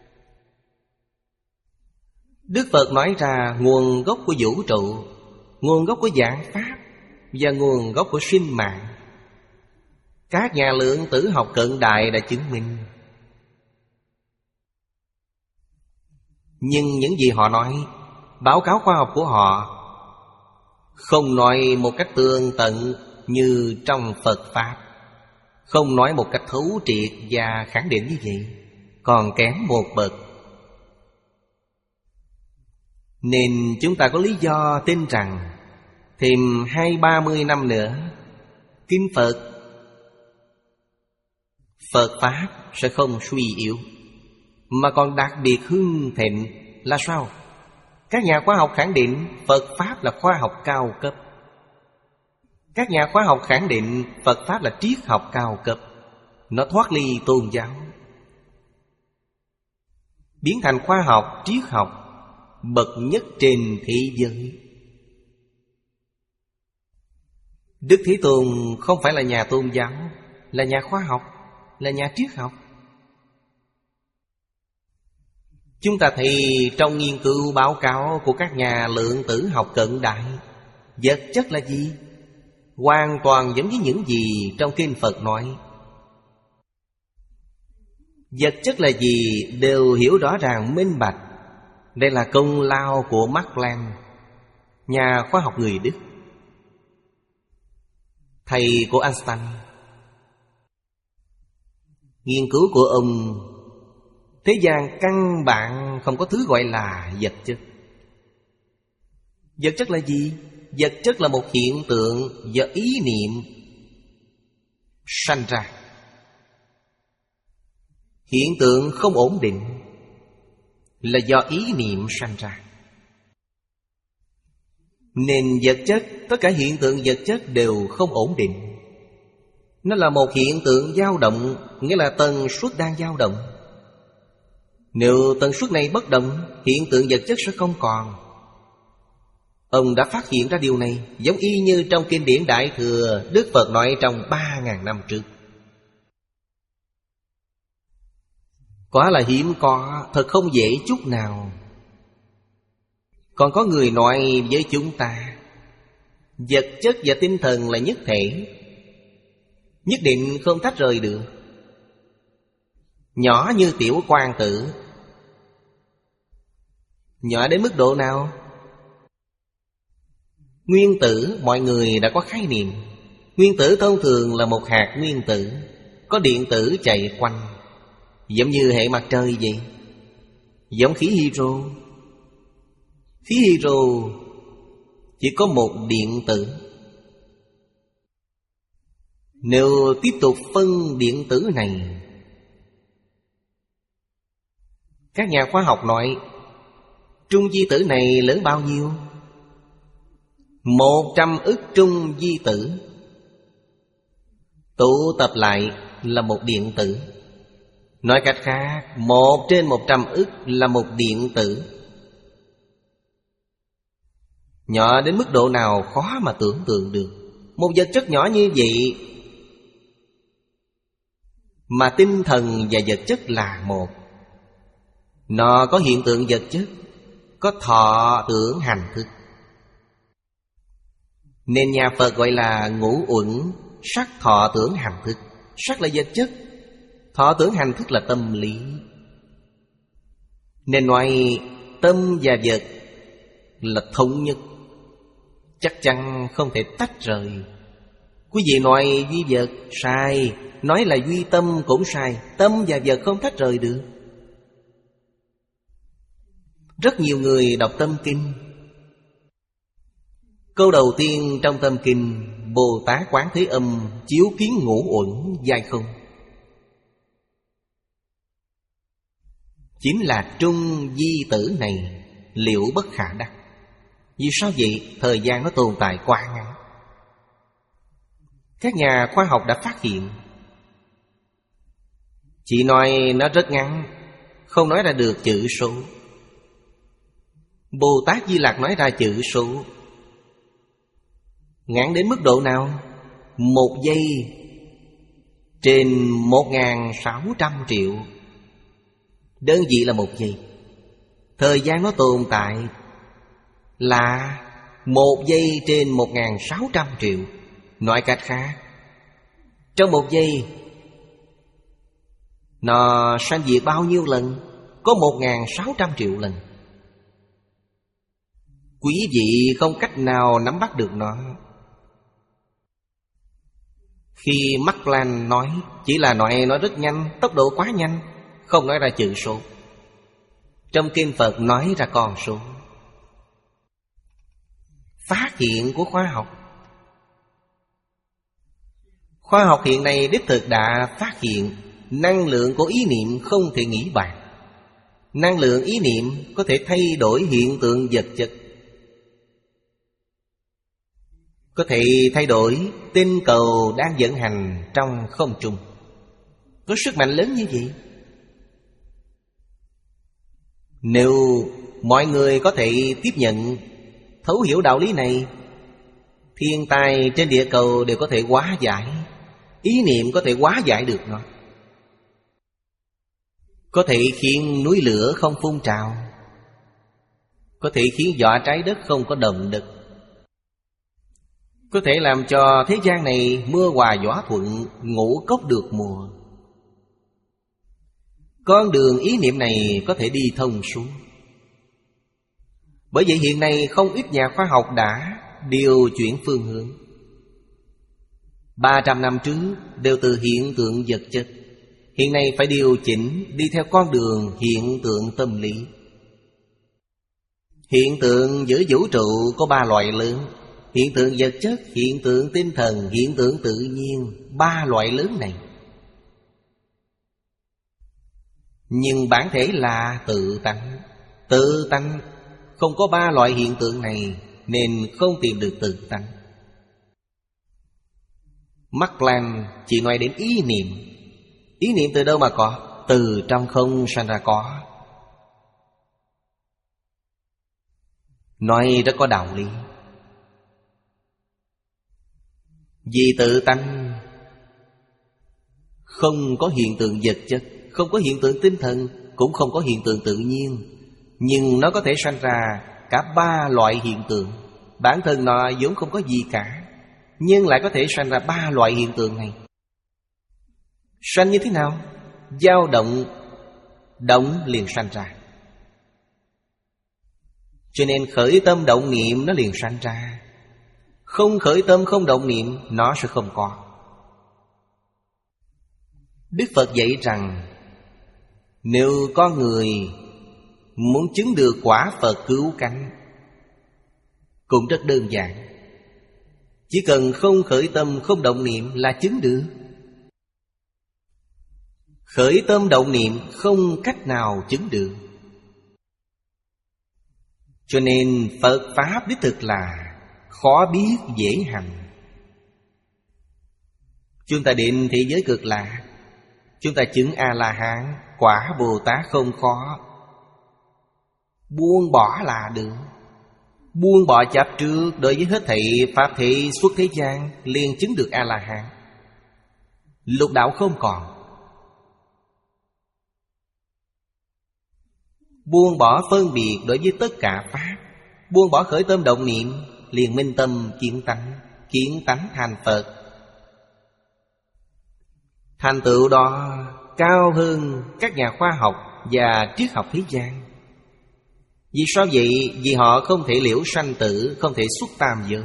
Đức Phật nói ra nguồn gốc của vũ trụ, nguồn gốc của vạn pháp và nguồn gốc của sinh mạng. Các nhà lượng tử học cận đại đã chứng minh. Nhưng những gì họ nói, báo cáo khoa học của họ không nói một cách tường tận như trong Phật Pháp, không nói một cách thấu triệt và khẳng định như vậy, còn kém một bậc. Nên chúng ta có lý do tin rằng thêm hai ba mươi năm nữa, kinh Phật, Phật Pháp sẽ không suy yếu, mà còn đặc biệt hưng thịnh. Là sao? Các nhà khoa học khẳng định Phật Pháp là khoa học cao cấp. Các nhà khoa học khẳng định Phật Pháp là triết học cao cấp. Nó thoát ly tôn giáo, biến thành khoa học, triết học bậc nhất trên thế giới. Đức Thế Tôn không phải là nhà tôn giáo, là nhà khoa học, là nhà triết học. Chúng ta thấy trong nghiên cứu báo cáo của các nhà lượng tử học cận đại, vật chất là gì? Hoàn toàn giống với những gì trong kinh Phật nói. Vật chất là gì đều hiểu rõ ràng minh bạch. Đây là công lao của Max Planck, nhà khoa học người Đức, thầy của Einstein. Nghiên cứu của ông, thế gian căn bản không có thứ gọi là vật chất. Vật chất là gì? Vật chất là một hiện tượng do ý niệm sanh ra. Hiện tượng không ổn định là do ý niệm sanh ra. Nên vật chất, tất cả hiện tượng vật chất đều không ổn định. Nó là một hiện tượng dao động, nghĩa là tần suất đang dao động. Nếu tần suất này bất động, hiện tượng vật chất sẽ không còn. Ông đã phát hiện ra điều này, giống y như trong kinh điển Đại Thừa Đức Phật nói trong ba ngàn năm trước. Quả là hiếm có, thật không dễ chút nào. Còn có người nói với chúng ta, vật chất và tinh thần là nhất thể, nhất định không tách rời được. Nhỏ như tiểu quang tử. Nhỏ đến mức độ nào? Nguyên tử mọi người đã có khái niệm. Nguyên tử thông thường là một hạt nguyên tử, có điện tử chạy quanh, giống như hệ mặt trời vậy. Giống khí hydro. Khí hydro chỉ có một điện tử. Nếu tiếp tục phân điện tử này, các nhà khoa học nói trung di tử này lớn bao nhiêu? Một trăm ức trung di tử tụ tập lại là một điện tử. Nói cách khác, một trên một trăm ức là một điện tử. Nhỏ đến mức độ nào khó mà tưởng tượng được. Một vật chất nhỏ như vậy mà tinh thần và vật chất là một. Nó có hiện tượng vật chất, có thọ tưởng hành thức. Nên nhà Phật gọi là ngũ uẩn sắc thọ tưởng hành thức. Sắc là vật chất, thọ tưởng hành thức là tâm lý. Nên nói tâm và vật là thống nhất, chắc chắn không thể tách rời. Quý vị nói duy vật sai, nói là duy tâm cũng sai. Tâm và vật không tách rời được. Rất nhiều người đọc tâm kinh, câu đầu tiên trong tâm kinh Bồ Tát Quán Thế Âm chiếu kiến ngũ uẩn giai không, chính là trung di tử này liệu bất khả đắc. Vì sao vậy? Thời gian nó tồn tại quá ngắn. Các nhà khoa học đã phát hiện, chỉ nói nó rất ngắn, không nói ra được chữ số. Bồ Tát Di Lặc nói ra chữ số ngắn đến mức độ nào? Một giây trên một nghìn sáu trăm triệu. Đơn vị là một giây. Thời gian nó tồn tại là một giây trên một nghìn sáu trăm triệu. Nói cách khác, trong một giây nó sanh diệt bao nhiêu lần? Có một nghìn sáu trăm triệu lần. Quý vị không cách nào nắm bắt được nó. Khi Mắc Lan nói, chỉ là nói nói rất nhanh, tốc độ quá nhanh, không nói ra chữ số. Trong kinh Phật nói ra con số. Phát hiện của khoa học. Khoa học hiện nay đích thực đã phát hiện năng lượng của ý niệm không thể nghĩ bàn. Năng lượng ý niệm có thể thay đổi hiện tượng vật chất, có thể thay đổi tinh cầu đang vận hành trong không trung. Có sức mạnh lớn như vậy. Nếu mọi người có thể tiếp nhận, thấu hiểu đạo lý này, thiên tai trên địa cầu đều có thể hóa giải. Ý niệm có thể hóa giải được nó, có thể khiến núi lửa không phun trào, có thể khiến vỏ trái đất không có động đất, có thể làm cho thế gian này mưa hòa gió thuận, ngũ cốc được mùa. Con đường ý niệm này có thể đi thông suốt. Bởi vậy hiện nay không ít nhà khoa học đã điều chuyển phương hướng. Ba trăm năm trước đều từ hiện tượng vật chất, hiện nay phải điều chỉnh đi theo con đường hiện tượng tâm lý. Hiện tượng giữa vũ trụ có ba loại lớn: hiện tượng vật chất, hiện tượng tinh thần, hiện tượng tự nhiên. Ba loại lớn này, nhưng bản thể là tự tánh. Tự tánh không có ba loại hiện tượng này, nên không tìm được tự tánh. Mắc Lan chỉ nói đến ý niệm. Ý niệm từ đâu mà có? Từ trong không sanh ra có. Nói rất có đạo lý. Vì tự tánh không có hiện tượng vật chất, không có hiện tượng tinh thần, cũng không có hiện tượng tự nhiên, nhưng nó có thể sanh ra cả ba loại hiện tượng. Bản thân nó vốn không có gì cả, nhưng lại có thể sanh ra ba loại hiện tượng này. Sanh như thế nào? Dao động, động liền sanh ra. Cho nên khởi tâm động niệm nó liền sanh ra. Không khởi tâm không động niệm, nó sẽ không có. Đức Phật dạy rằng nếu có người muốn chứng được quả Phật cứu cánh, cũng rất đơn giản. Chỉ cần không khởi tâm không động niệm là chứng được. Khởi tâm động niệm không cách nào chứng được. Cho nên Phật Pháp đích thực là khó biết dễ hành. Chúng ta đến thế giới Cực Lạc, chúng ta chứng A-la-hán, quả Bồ Tát không khó. Buông bỏ là được. Buông bỏ chấp trước đối với hết thảy pháp thị xuất thế gian, liền chứng được A-la-hán. Lục đạo không còn. Buông bỏ phân biệt đối với tất cả pháp, buông bỏ khởi tâm động niệm, liền minh tâm kiến tánh, kiến tánh thành Phật. Thành tựu đó cao hơn các nhà khoa học và triết học thế gian. Vì sao vậy? Vì họ không thể liễu sanh tử, không thể xuất tam giới.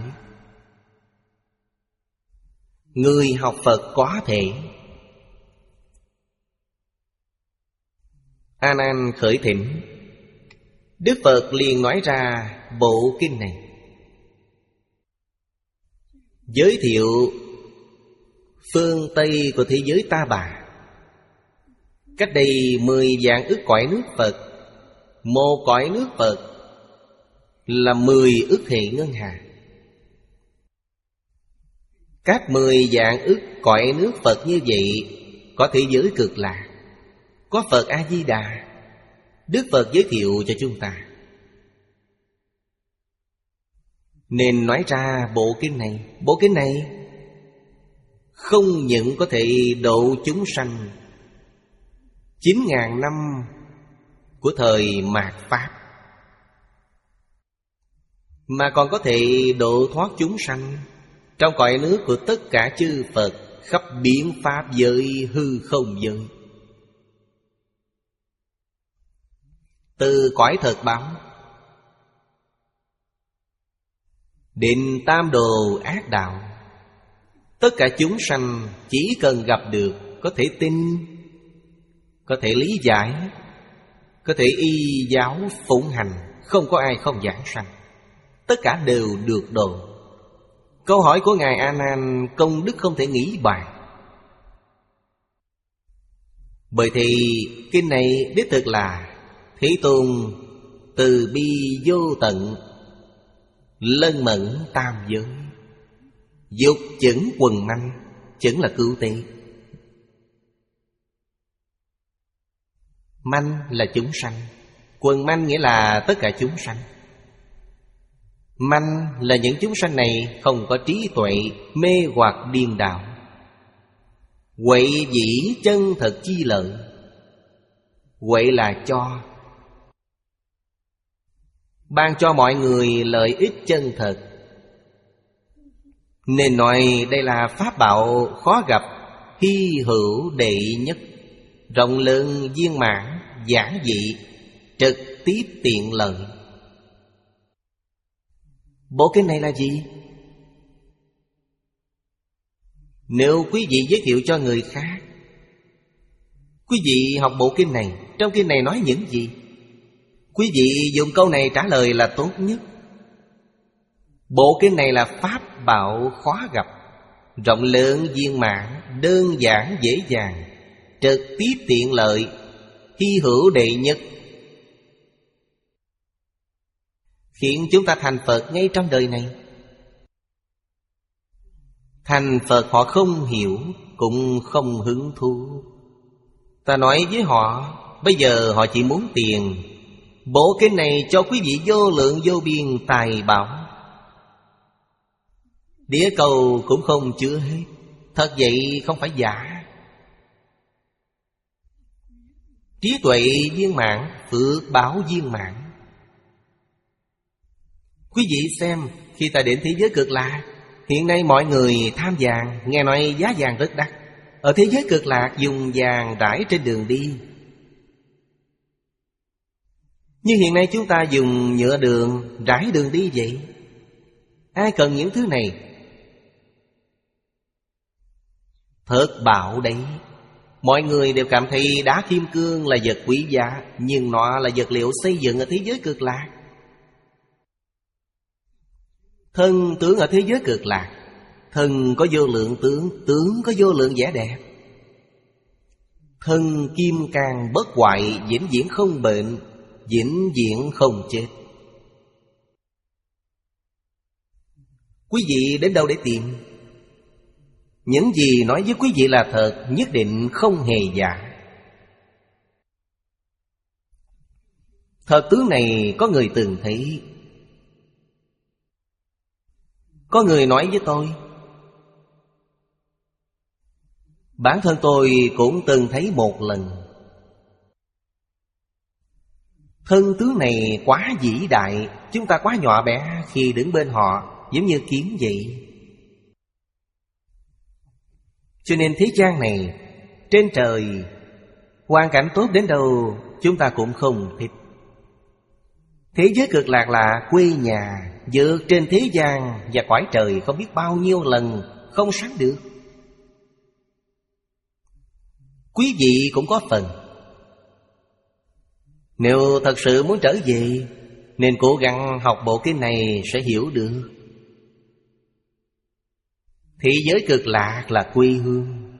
Người học Phật có thể. A Nan khởi thỉnh, Đức Phật liền nói ra bộ kinh này, giới thiệu phương Tây của thế giới Ta Bà. Cách đây mười vạn ức cõi nước Phật, một cõi nước Phật là mười ức hệ ngân hà. Các mười vạn ức cõi nước Phật như vậy, có thế giới Cực Lạc, có Phật A-di-đà. Đức Phật giới thiệu cho chúng ta, nên nói ra bộ kinh này. Bộ kinh này không những có thể độ chúng sanh chín ngàn năm của thời mạt Pháp, mà còn có thể độ thoát chúng sanh trong cõi nước của tất cả chư Phật, khắp biến pháp giới, hư không giới. Từ cõi thật báo đến tam đồ ác đạo, tất cả chúng sanh chỉ cần gặp được, có thể tin, có thể lý giải, có thể y giáo phụng hành, không có ai không giảng sanh. Tất cả đều được độ. Câu hỏi của Ngài A Nan công đức không thể nghĩ bàn. Bởi thì kinh này đích thực là Thế Tôn từ bi vô tận, lân mẫn tam giới, dục chững quần manh. Chững là cứu tế, manh là chúng sanh, quần manh nghĩa là tất cả chúng sanh. Manh là những chúng sanh này không có trí tuệ, mê hoặc điên đảo, huệ dĩ chân thật chi lợi. Huệ là cho, ban cho mọi người lợi ích chân thật. Nên nói đây là pháp bảo khó gặp, hy hữu đệ nhất, rộng lớn viên mãn, giản dị, trực tiếp tiện lợi. Bộ kinh này là gì? Nếu quý vị giới thiệu cho người khác, quý vị học bộ kinh này, trong kinh này nói những gì? Quý vị dùng câu này trả lời là tốt nhất. Bộ kinh này là pháp bảo khó gặp, rộng lớn viên mãn, đơn giản dễ dàng, trực tiếp tiện lợi, hy hữu đệ nhất, khiến chúng ta thành Phật ngay trong đời này. Thành Phật họ không hiểu, cũng không hứng thú. Ta nói với họ, bây giờ họ chỉ muốn tiền. Bộ kinh này cho quý vị vô lượng vô biên tài bảo, địa cầu cũng không chứa hết. Thật vậy không phải giả. Trí tuệ viên mãn, phước báo viên mãn. Quý vị xem, khi ta đến thế giới Cực Lạc, hiện nay mọi người tham vàng, nghe nói giá vàng rất đắt. Ở thế giới Cực Lạc dùng vàng rải trên đường đi. Nhưng hiện nay chúng ta dùng nhựa đường rải đường đi vậy. Ai cần những thứ này? Thật bảo đấy. Mọi người đều cảm thấy đá kim cương là vật quý giá, nhưng nó là vật liệu xây dựng ở thế giới cực lạc. Thân tướng ở thế giới cực lạc, thân có vô lượng tướng, tướng có vô lượng vẻ đẹp. Thân kim cang bất hoại, vĩnh viễn không bệnh, vĩnh viễn không chết. Quý vị đến đâu để tìm? Những gì nói với quý vị là thật, nhất định không hề giả. Thật tướng này có người từng thấy. Có người nói với tôi, bản thân tôi cũng từng thấy một lần. Thân tướng này quá vĩ đại, chúng ta quá nhỏ bé khi đứng bên họ, giống như kiếm vậy. Cho nên thế gian này, trên trời, hoàn cảnh tốt đến đâu chúng ta cũng không thích. Thế giới cực lạc là quê nhà, vượt trên thế gian và cõi trời không biết bao nhiêu lần, không sánh được. Quý vị cũng có phần. Nếu thật sự muốn trở về, nên cố gắng học bộ kinh này sẽ hiểu được. Thế giới cực lạc là quê hương.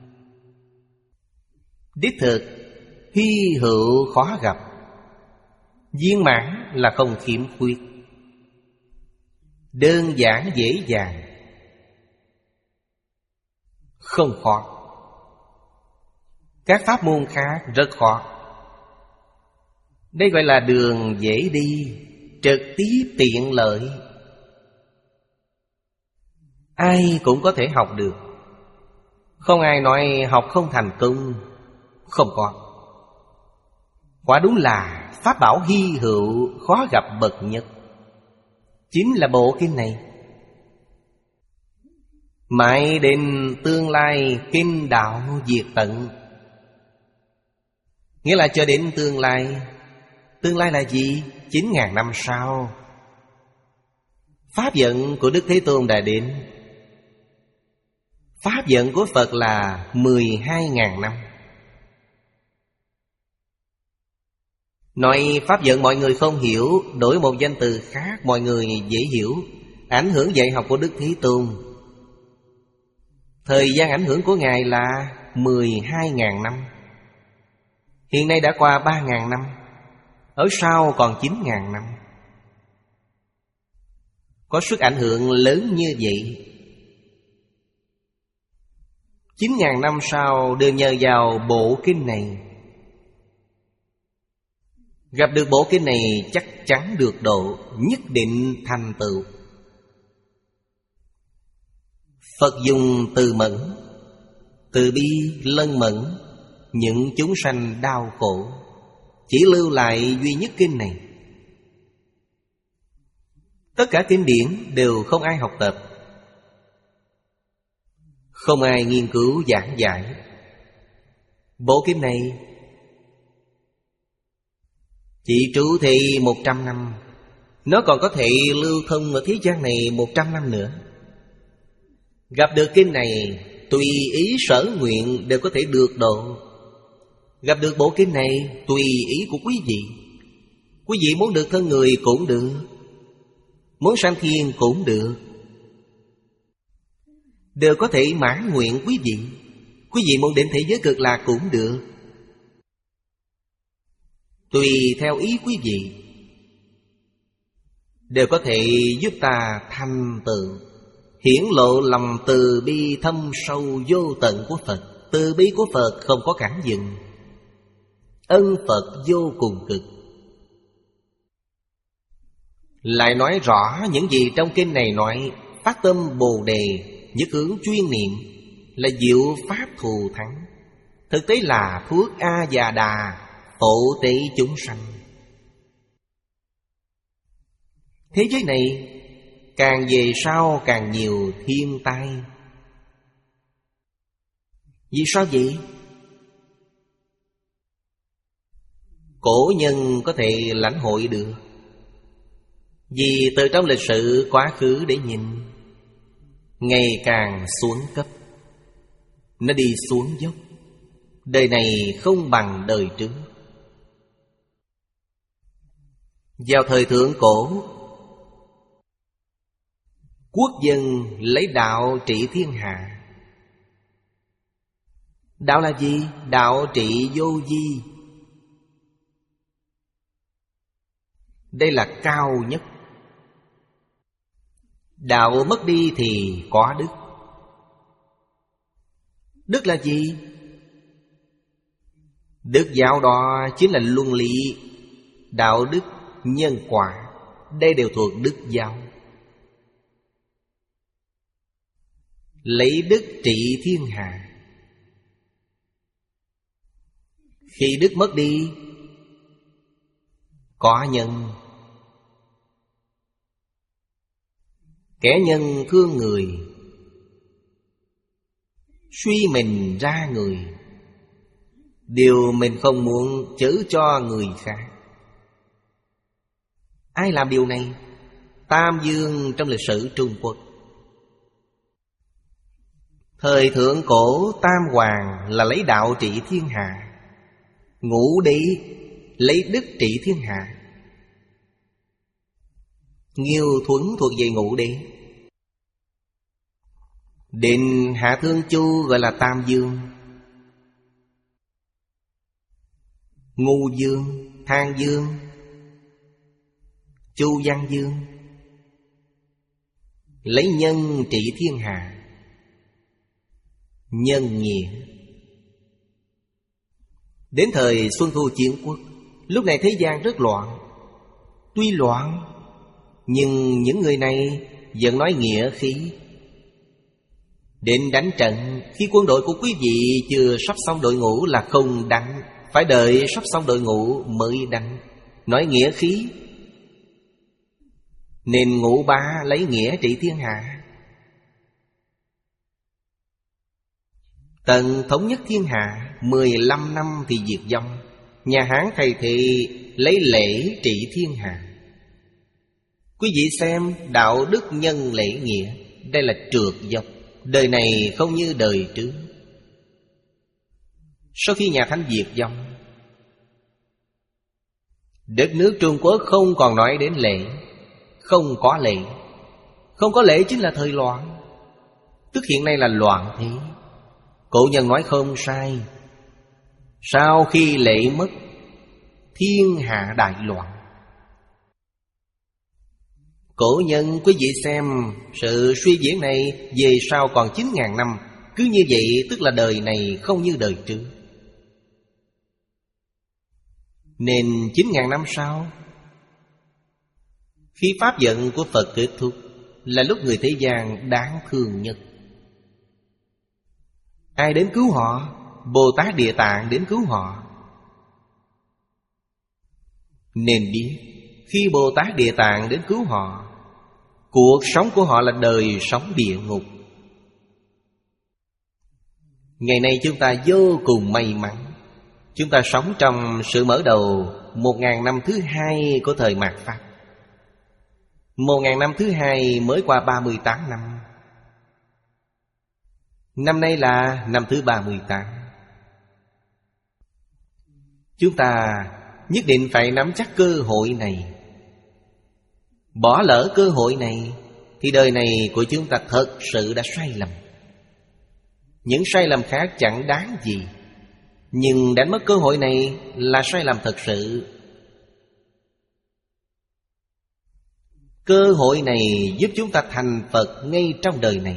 Đích thực, hy hữu khó gặp. Viên mãn là không khiếm khuyết. Đơn giản dễ dàng, không khó. Các pháp môn khác rất khó. Đây gọi là đường dễ đi, trực tiếp tiện lợi. Ai cũng có thể học được. Không ai nói học không thành công. Không có. Quả đúng là pháp bảo hy hữu khó gặp bậc nhất, chính là bộ kinh này. Mãi đến tương lai kinh đạo diệt tận. Nghĩa là cho đến tương lai. Tương lai là gì? Chín ngàn năm sau, pháp vận của Đức Thế Tôn đã đến. Pháp vận của Phật là mười hai ngàn năm. Nói pháp vận mọi người không hiểu, đổi một danh từ khác mọi người dễ hiểu. Ảnh hưởng dạy học của Đức Thế Tôn, thời gian ảnh hưởng của Ngài là mười hai ngàn năm. Hiện nay đã qua ba ngàn năm, ở sau còn chín ngàn năm. Có sức ảnh hưởng lớn như vậy. Chín ngàn năm sau đều nhờ vào bộ kinh này. Gặp được bộ kinh này chắc chắn được độ, nhất định thành tựu. Phật dùng từ mẫn, từ bi lân mẫn, những chúng sanh đau khổ, chỉ lưu lại duy nhất kinh này. Tất cả kinh điển đều không ai học tập, không ai nghiên cứu giảng giải. Bộ kinh này chỉ trú thị một trăm năm, nó còn có thể lưu thông ở thế gian này một trăm năm nữa. Gặp được kinh này, tùy ý sở nguyện đều có thể được độ. Gặp được bộ kinh này, tùy ý của quý vị. Quý vị muốn được thân người cũng được, muốn sanh thiên cũng được, đều có thể mãn nguyện quý vị. Quý vị muốn đến thế giới cực lạc cũng được, tùy theo ý quý vị, đều có thể giúp ta thành tựu, hiển lộ lòng từ bi thâm sâu vô tận của Phật. Từ bi của Phật không có cản dừng, ân Phật vô cùng cực. Lại nói rõ những gì trong kinh này nói. Phát tâm Bồ Đề, nhất hướng chuyên niệm, là diệu pháp thù thắng. Thực tế là thuốc A Già Đà, hộ tế chúng sanh. Thế giới này càng về sau càng nhiều thiên tai. Vì sao vậy? Cổ nhân có thể lãnh hội được. Vì từ trong lịch sử quá khứ để nhìn, ngày càng xuống cấp, nó đi xuống dốc. Đời này không bằng đời trước. Vào thời thượng cổ, quốc dân lấy đạo trị thiên hạ. Đạo là gì? Đạo trị vô vi. Đây là cao nhất. Đạo mất đi thì có đức. Đức là gì? Đức giáo đó chính là luân lý, đạo đức, nhân quả. Đây đều thuộc đức giáo. Lấy đức trị thiên hạ. Khi đức mất đi, có nhân. Kẻ nhân thương người, suy mình ra người. Điều mình không muốn chớ cho người khác. Ai làm điều này? Tam Dương trong lịch sử Trung Quốc. Thời thượng cổ, Tam Hoàng là lấy đạo trị thiên hạ, Ngũ Đế lấy đức trị thiên hạ. Nghiêu Thuấn thuộc về Ngũ Đế. Định Hạ Thương Chu gọi là Tam Dương. Ngu Dương, Thang Dương, Chu Văn Dương lấy nhân trị thiên hạ. Nhân nghĩa. Đến thời Xuân Thu Chiến Quốc, lúc này thế gian rất loạn. Tuy loạn, nhưng những người này vẫn nói nghĩa khí. Định đánh trận, khi quân đội của quý vị chưa sắp xong đội ngũ là không đánh, phải đợi sắp xong đội ngũ mới đánh. Nói nghĩa khí. Nên Ngũ Bá lấy nghĩa trị thiên hạ. Tần thống nhất thiên hạ, mười lăm năm thì diệt vong. Nhà Hán thầy thị lấy lễ trị thiên hạ. Quý vị xem, đạo đức nhân lễ nghĩa, đây là trượt dốc. Đời này không như đời trước. Sau khi nhà Thanh diệt vong, đất nước Trung Quốc không còn nói đến lễ. Không có lễ. Không có lễ chính là thời loạn. Tức hiện nay là loạn thế. Cổ nhân nói không sai. Sau khi lễ mất, thiên hạ đại loạn. Cổ nhân quý vị xem, sự suy diễn này về sau còn chín ngàn năm. Cứ như vậy tức là đời này không như đời trước. Nên chín ngàn năm sau, khi pháp vận của Phật kết thúc, là lúc người thế gian đáng thương nhất. Ai đến cứu họ? Bồ Tát Địa Tạng đến cứu họ. Nên biết, khi Bồ Tát Địa Tạng đến cứu họ, cuộc sống của họ là đời sống địa ngục. Ngày nay chúng ta vô cùng may mắn. Chúng ta sống trong sự mở đầu một ngàn năm thứ hai của thời mạt Pháp. Một ngàn năm thứ hai mới qua ba mươi tám năm. Năm nay là năm thứ ba mươi tám. Chúng ta nhất định phải nắm chắc cơ hội này. Bỏ lỡ cơ hội này thì đời này của chúng ta thật sự đã sai lầm. Những sai lầm khác chẳng đáng gì, nhưng đánh mất cơ hội này là sai lầm thật sự. Cơ hội này giúp chúng ta thành Phật ngay trong đời này.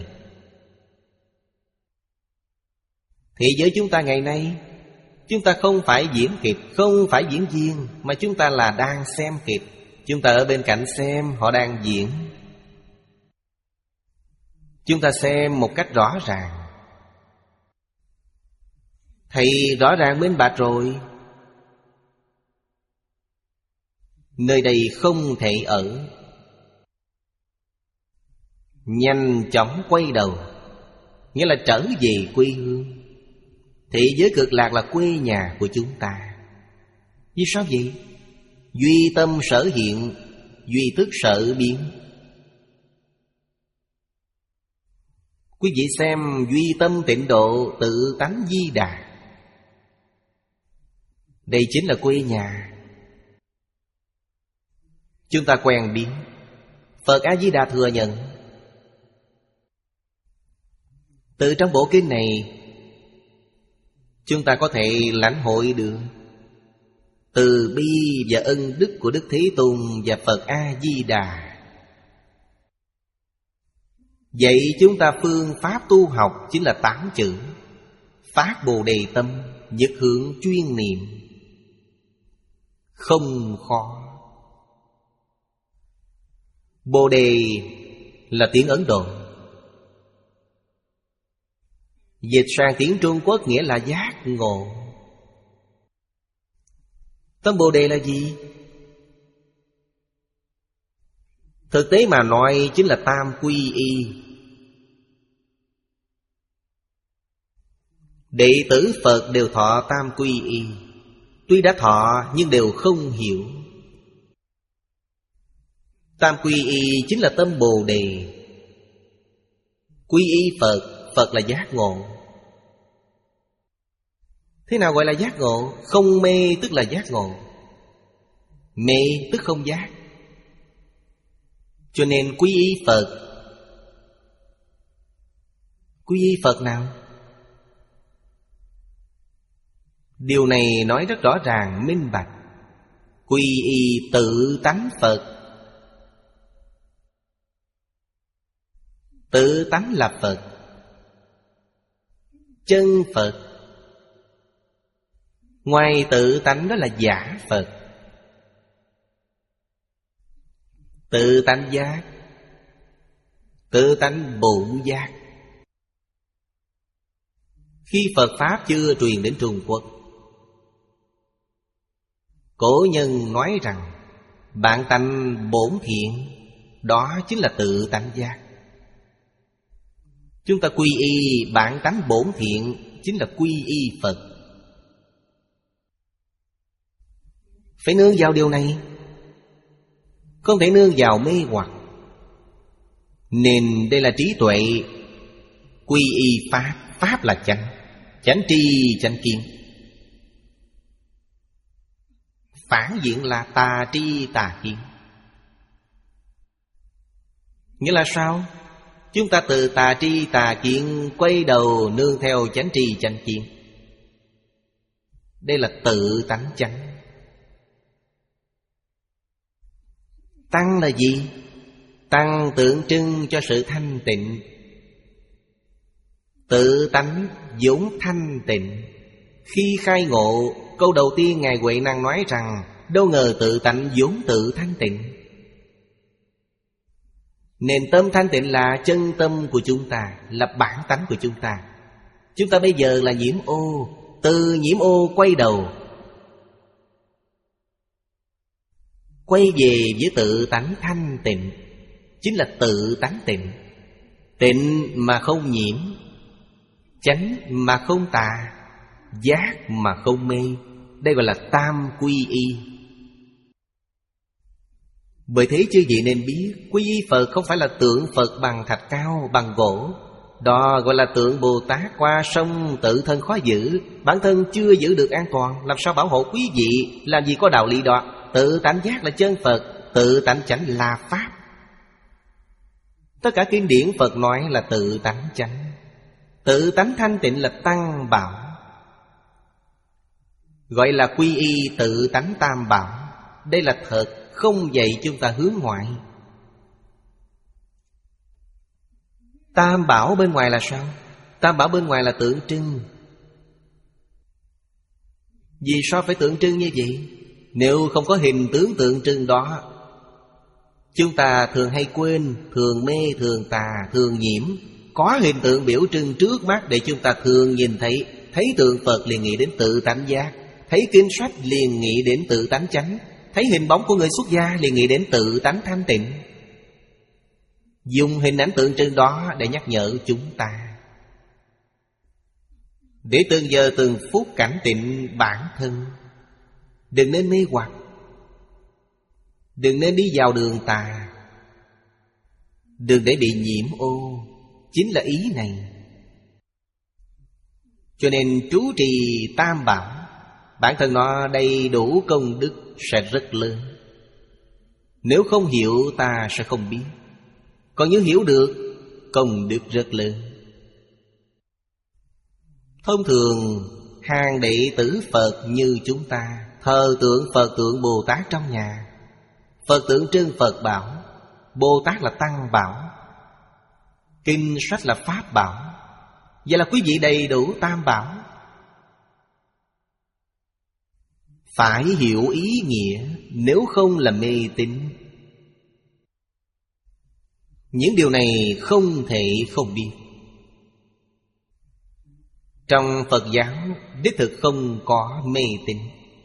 Thế giới chúng ta ngày nay, chúng ta không phải diễn kịch, không phải diễn viên, mà chúng ta là đang xem kịch. Chúng ta ở bên cạnh xem họ đang diễn. Chúng ta xem một cách rõ ràng. Thầy rõ ràng minh bạch rồi. Nơi đây không thể ở. Nhanh chóng quay đầu, nghĩa là trở về quê hương. Thế giới cực lạc là quê nhà của chúng ta. Vì sao vậy? Duy tâm sở hiện, duy thức sở biến. Quý vị xem duy tâm tịnh độ tự tánh Di Đà. Đây chính là quê nhà. Chúng ta quen biến. Phật A-di-đà thừa nhận. Từ trong bộ kinh này chúng ta có thể lãnh hội được từ bi và ân đức của Đức Thế Tôn và Phật A-di-đà. Vậy chúng ta phương pháp tu học chính là tám chữ: phát Bồ Đề tâm, nhất hướng chuyên niệm. Không khó. Bồ Đề là tiếng Ấn Độ, dịch sang tiếng Trung Quốc nghĩa là giác ngộ. Tâm Bồ Đề là gì? Thực tế mà nói chính là tam quy y. Đệ tử Phật đều thọ tam quy y. Tuy đã thọ nhưng đều không hiểu. Tam quy y chính là tâm Bồ Đề. Quy y Phật, Phật là giác ngộ. Thế nào gọi là giác ngộ? Không mê tức là giác ngộ. Mê tức không giác. Cho nên quy y Phật. Quy y Phật nào? Điều này nói rất rõ ràng, minh bạch. Quy y tự tánh Phật. Tự tánh là Phật, chân Phật. Ngoài tự tánh đó là giả Phật. Tự tánh giác, tự tánh bổn giác. Khi Phật Pháp chưa truyền đến Trung Quốc, cổ nhân nói rằng bản tánh bổn thiện, đó chính là tự tánh giác. Chúng ta quy y bản tánh bổn thiện chính là quy y Phật. Phải nương vào điều này, không thể nương vào mê hoặc. Nên đây là trí tuệ. Quy y Pháp, Pháp là chánh, chánh tri chánh kiến. Phản diện là tà tri tà kiến. Nghĩa là sao? Chúng ta từ tà tri tà kiến quay đầu nương theo chánh tri chánh kiến. Đây là tự tánh chánh. Tăng là gì? Tăng tượng trưng cho sự thanh tịnh. Tự tánh vốn thanh tịnh. Khi khai ngộ, câu đầu tiên Ngài Huệ Năng nói rằng đâu ngờ tự tánh vốn tự thanh tịnh. Nên tâm thanh tịnh là chân tâm của chúng ta, là bản tánh của chúng ta. Chúng ta bây giờ là nhiễm ô. Từ nhiễm ô quay đầu, quay về với tự tánh thanh tịnh, chính là tự tánh tịnh. Tịnh mà không nhiễm, chánh mà không tà, giác mà không mê. Đây gọi là tam quy y. Bởi thế chư vị nên biết, quy y Phật không phải là tượng Phật bằng thạch cao, bằng gỗ. Đó gọi là tượng Bồ Tát qua sông tự thân khó giữ. Bản thân chưa giữ được an toàn, làm sao bảo hộ quý vị? Làm gì có đạo lý đó. Tự tánh giác là chân Phật, tự tánh chánh là Pháp. Tất cả kinh điển Phật nói là tự tánh chánh. Tự tánh thanh tịnh là Tăng Bảo, gọi là quy y tự tánh Tam Bảo. Đây là thật, không dạy chúng ta hướng ngoại. Tam Bảo bên ngoài là sao? Tam Bảo bên ngoài là tượng trưng. Vì sao phải tượng trưng như vậy? Nếu không có hình tướng tượng trưng đó, chúng ta thường hay quên, thường mê, thường tà, thường nhiễm. Có hình tượng biểu trưng trước mắt để chúng ta thường nhìn thấy. Thấy tượng Phật liền nghĩ đến tự tánh giác, thấy kinh sách liền nghĩ đến tự tánh chánh, thấy hình bóng của người xuất gia liền nghĩ đến tự tánh thanh tịnh. Dùng hình ảnh tượng trưng đó để nhắc nhở chúng ta, để từng giờ từng phút cảnh tịnh bản thân. Đừng nên mê hoặc. Đừng nên đi vào đường tà, đừng để bị nhiễm ô. Chính là ý này. Cho nên trú trì tam bảo, bản thân nó đầy đủ công đức sẽ rất lớn. Nếu không hiểu ta sẽ không biết. Còn nếu hiểu được, công đức rất lớn. Thông thường hàng đệ tử Phật như chúng ta thờ tượng Phật tượng Bồ Tát trong nhà. Phật tượng trưng Phật bảo, Bồ Tát là Tăng bảo, kinh sách là Pháp bảo. Vậy là quý vị đầy đủ tam bảo. Phải hiểu ý nghĩa, nếu không là mê tín. Những điều này không thể không biết. Trong Phật giáo đích thực không có mê tín.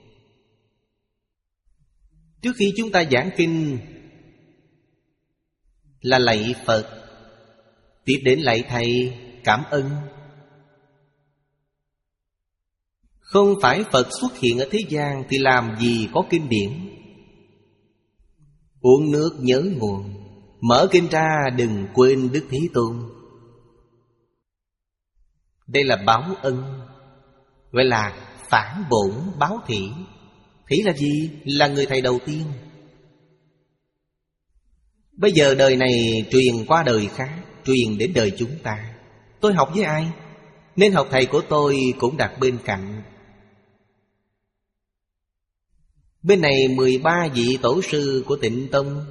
Trước khi chúng ta giảng kinh là lạy Phật, tiếp đến lạy Thầy, cảm ơn. Không phải Phật xuất hiện ở thế gian thì làm gì có kinh điển. Uống nước nhớ nguồn, mở kinh ra đừng quên Đức Thế Tôn. Đây là báo ân, gọi là phản bổn báo thỉ. Thỉ là gì? Là người thầy đầu tiên. Bây giờ đời này truyền qua đời khác, truyền đến đời chúng ta. Tôi học với ai? Nên học thầy của tôi cũng đặt bên cạnh. Bên này mười ba vị tổ sư của Tịnh Tông,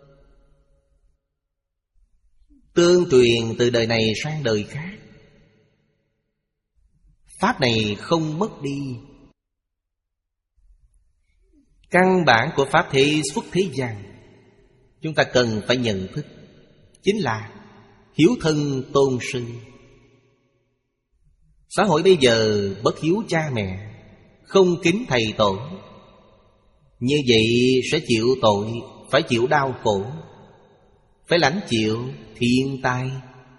tương truyền từ đời này sang đời khác. Pháp này không mất đi. Căn bản của Pháp thế xuất thế gian, chúng ta cần phải nhận thức, chính là hiếu thân tôn sư. Xã hội bây giờ bất hiếu cha mẹ, không kính thầy tổ, như vậy sẽ chịu tội, phải chịu đau khổ, phải lãnh chịu thiên tai.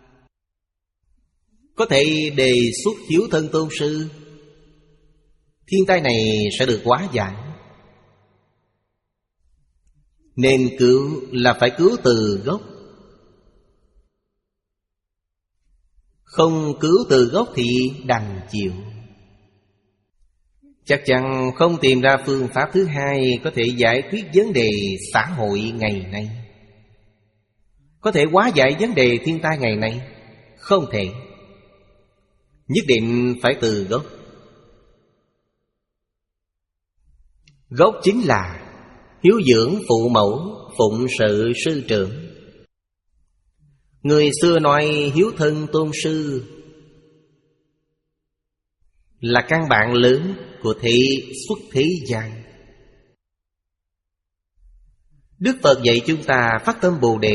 Có thể đề xuất hiếu thân tôn sư, thiên tai này sẽ được hóa giải. Nên cứu là phải cứu từ gốc. Không cứu từ gốc thì đành chịu. Chắc chắn không tìm ra phương pháp thứ hai có thể giải quyết vấn đề xã hội ngày nay, có thể hóa giải vấn đề thiên tai ngày nay. Không thể. Nhất định phải từ gốc. Gốc chính là hiếu dưỡng phụ mẫu, phụng sự sư trưởng. Người xưa nói hiếu thân tôn sư là căn bản lớn của thế xuất thế gian. Đức Phật dạy chúng ta phát tâm Bồ Đề,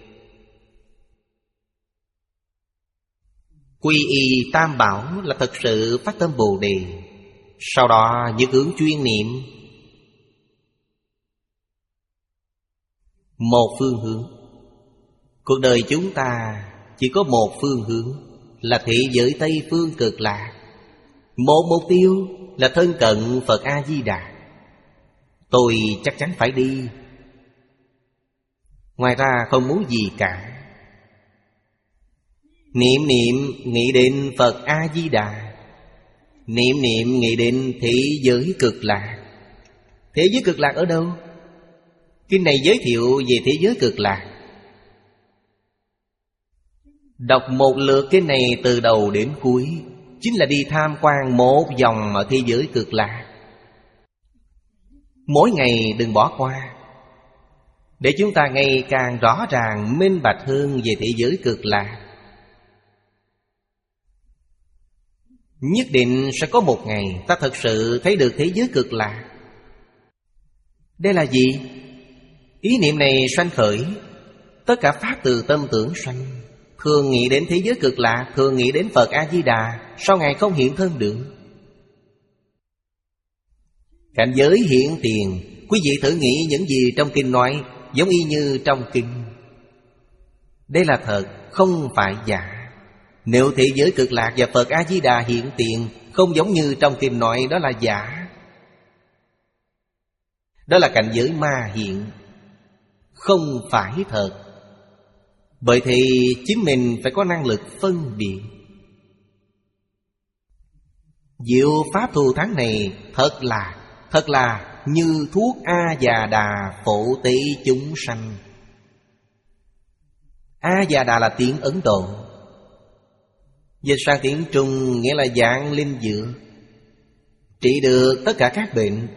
quy y tam bảo là thật sự phát tâm Bồ Đề. Sau đó giữ hướng chuyên niệm một phương hướng. Cuộc đời chúng ta chỉ có một phương hướng, là thế giới Tây Phương Cực Lạc. Một mục tiêu là thân cận Phật A-di-đà. Tôi chắc chắn phải đi, ngoài ra không muốn gì cả. Niệm niệm nghĩ đến Phật A-di-đà, niệm niệm nghĩ đến thế giới Cực Lạc. Thế giới Cực Lạc ở đâu? Kinh này giới thiệu về thế giới Cực Lạc. Đọc một lượt kinh này từ đầu đến cuối, chính là đi tham quan một vòng ở thế giới Cực Lạc. Mỗi ngày đừng bỏ qua, để chúng ta ngày càng rõ ràng minh bạch hơn về thế giới Cực Lạc. Nhất định sẽ có một ngày ta thật sự thấy được thế giới Cực Lạc. Đây là gì? Ý niệm này sanh khởi, tất cả pháp từ tâm tưởng sanh. Thường nghĩ đến thế giới Cực Lạc, thường nghĩ đến Phật A-di-đà, sau ngày không hiện thân được. Cảnh giới hiện tiền, quý vị thử nghĩ những gì trong kinh nói giống y như trong kinh. Đây là thật, không phải giả. Nếu thế giới Cực Lạc và Phật A-di-đà hiện tiền không giống như trong kinh nói, đó là giả. Đó là cảnh giới ma hiện, không phải thật. Bởi thì chính mình phải có năng lực phân biệt. Diệu pháp thù thắng này thật là Thật là như thuốc A Già Đà phổ tế chúng sanh. A Già Đà là tiếng Ấn Độ, dịch sang tiếng Trung nghĩa là dạng linh dược, trị được tất cả các bệnh.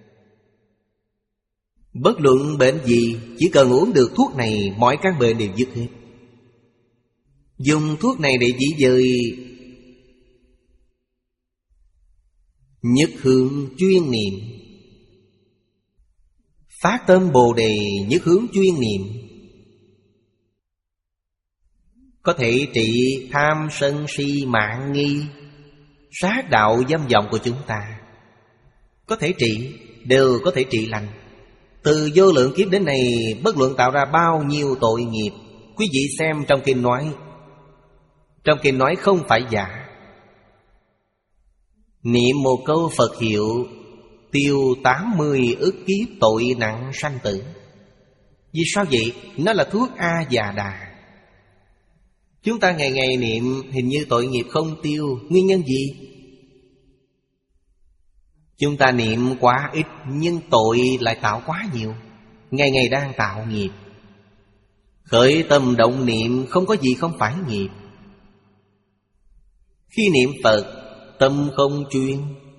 Bất luận bệnh gì, chỉ cần uống được thuốc này, mọi căn bệnh đều dứt hết. Dùng thuốc này để chỉ dời nhất hướng chuyên niệm. Phát tâm Bồ Đề nhất hướng chuyên niệm, có thể trị tham sân si mạn nghi, sát đạo dâm vọng của chúng ta. Có thể trị, đều có thể trị lành. Từ vô lượng kiếp đến nay, bất luận tạo ra bao nhiêu tội nghiệp. Quý vị xem trong kinh nói, trong kinh nói không phải giả. Niệm một câu Phật hiệu, tiêu tám mươi ức kiếp tội nặng sanh tử. Vì sao vậy? Nó là thuốc A Già Đà. Chúng ta ngày ngày niệm, hình như tội nghiệp không tiêu. Nguyên nhân gì? Chúng ta niệm quá ít, nhưng tội lại tạo quá nhiều. Ngày ngày đang tạo nghiệp. Khởi tâm động niệm không có gì không phải nghiệp. Khi niệm Phật, tâm không chuyên,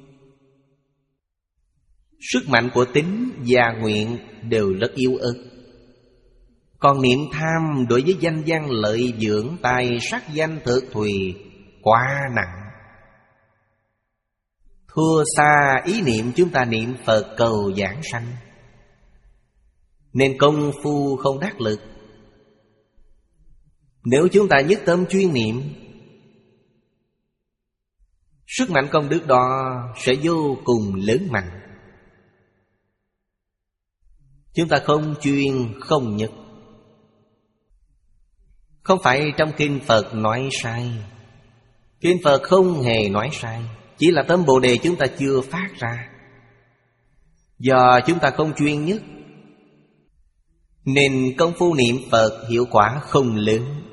sức mạnh của tín và nguyện đều rất yếu ớt. Còn niệm tham đối với danh văn lợi dưỡng, tài sắc danh thực thùy quá nặng. Thua xa ý niệm chúng ta niệm Phật cầu giảng sanh, nên công phu không đắc lực. Nếu chúng ta nhất tâm chuyên niệm, sức mạnh công đức đó sẽ vô cùng lớn mạnh. Chúng ta không chuyên, không nhất. Không phải trong kinh Phật nói sai. Kinh Phật không hề nói sai, chỉ là tâm Bồ Đề chúng ta chưa phát ra. Do chúng ta không chuyên nhất, nên công phu niệm Phật hiệu quả không lớn.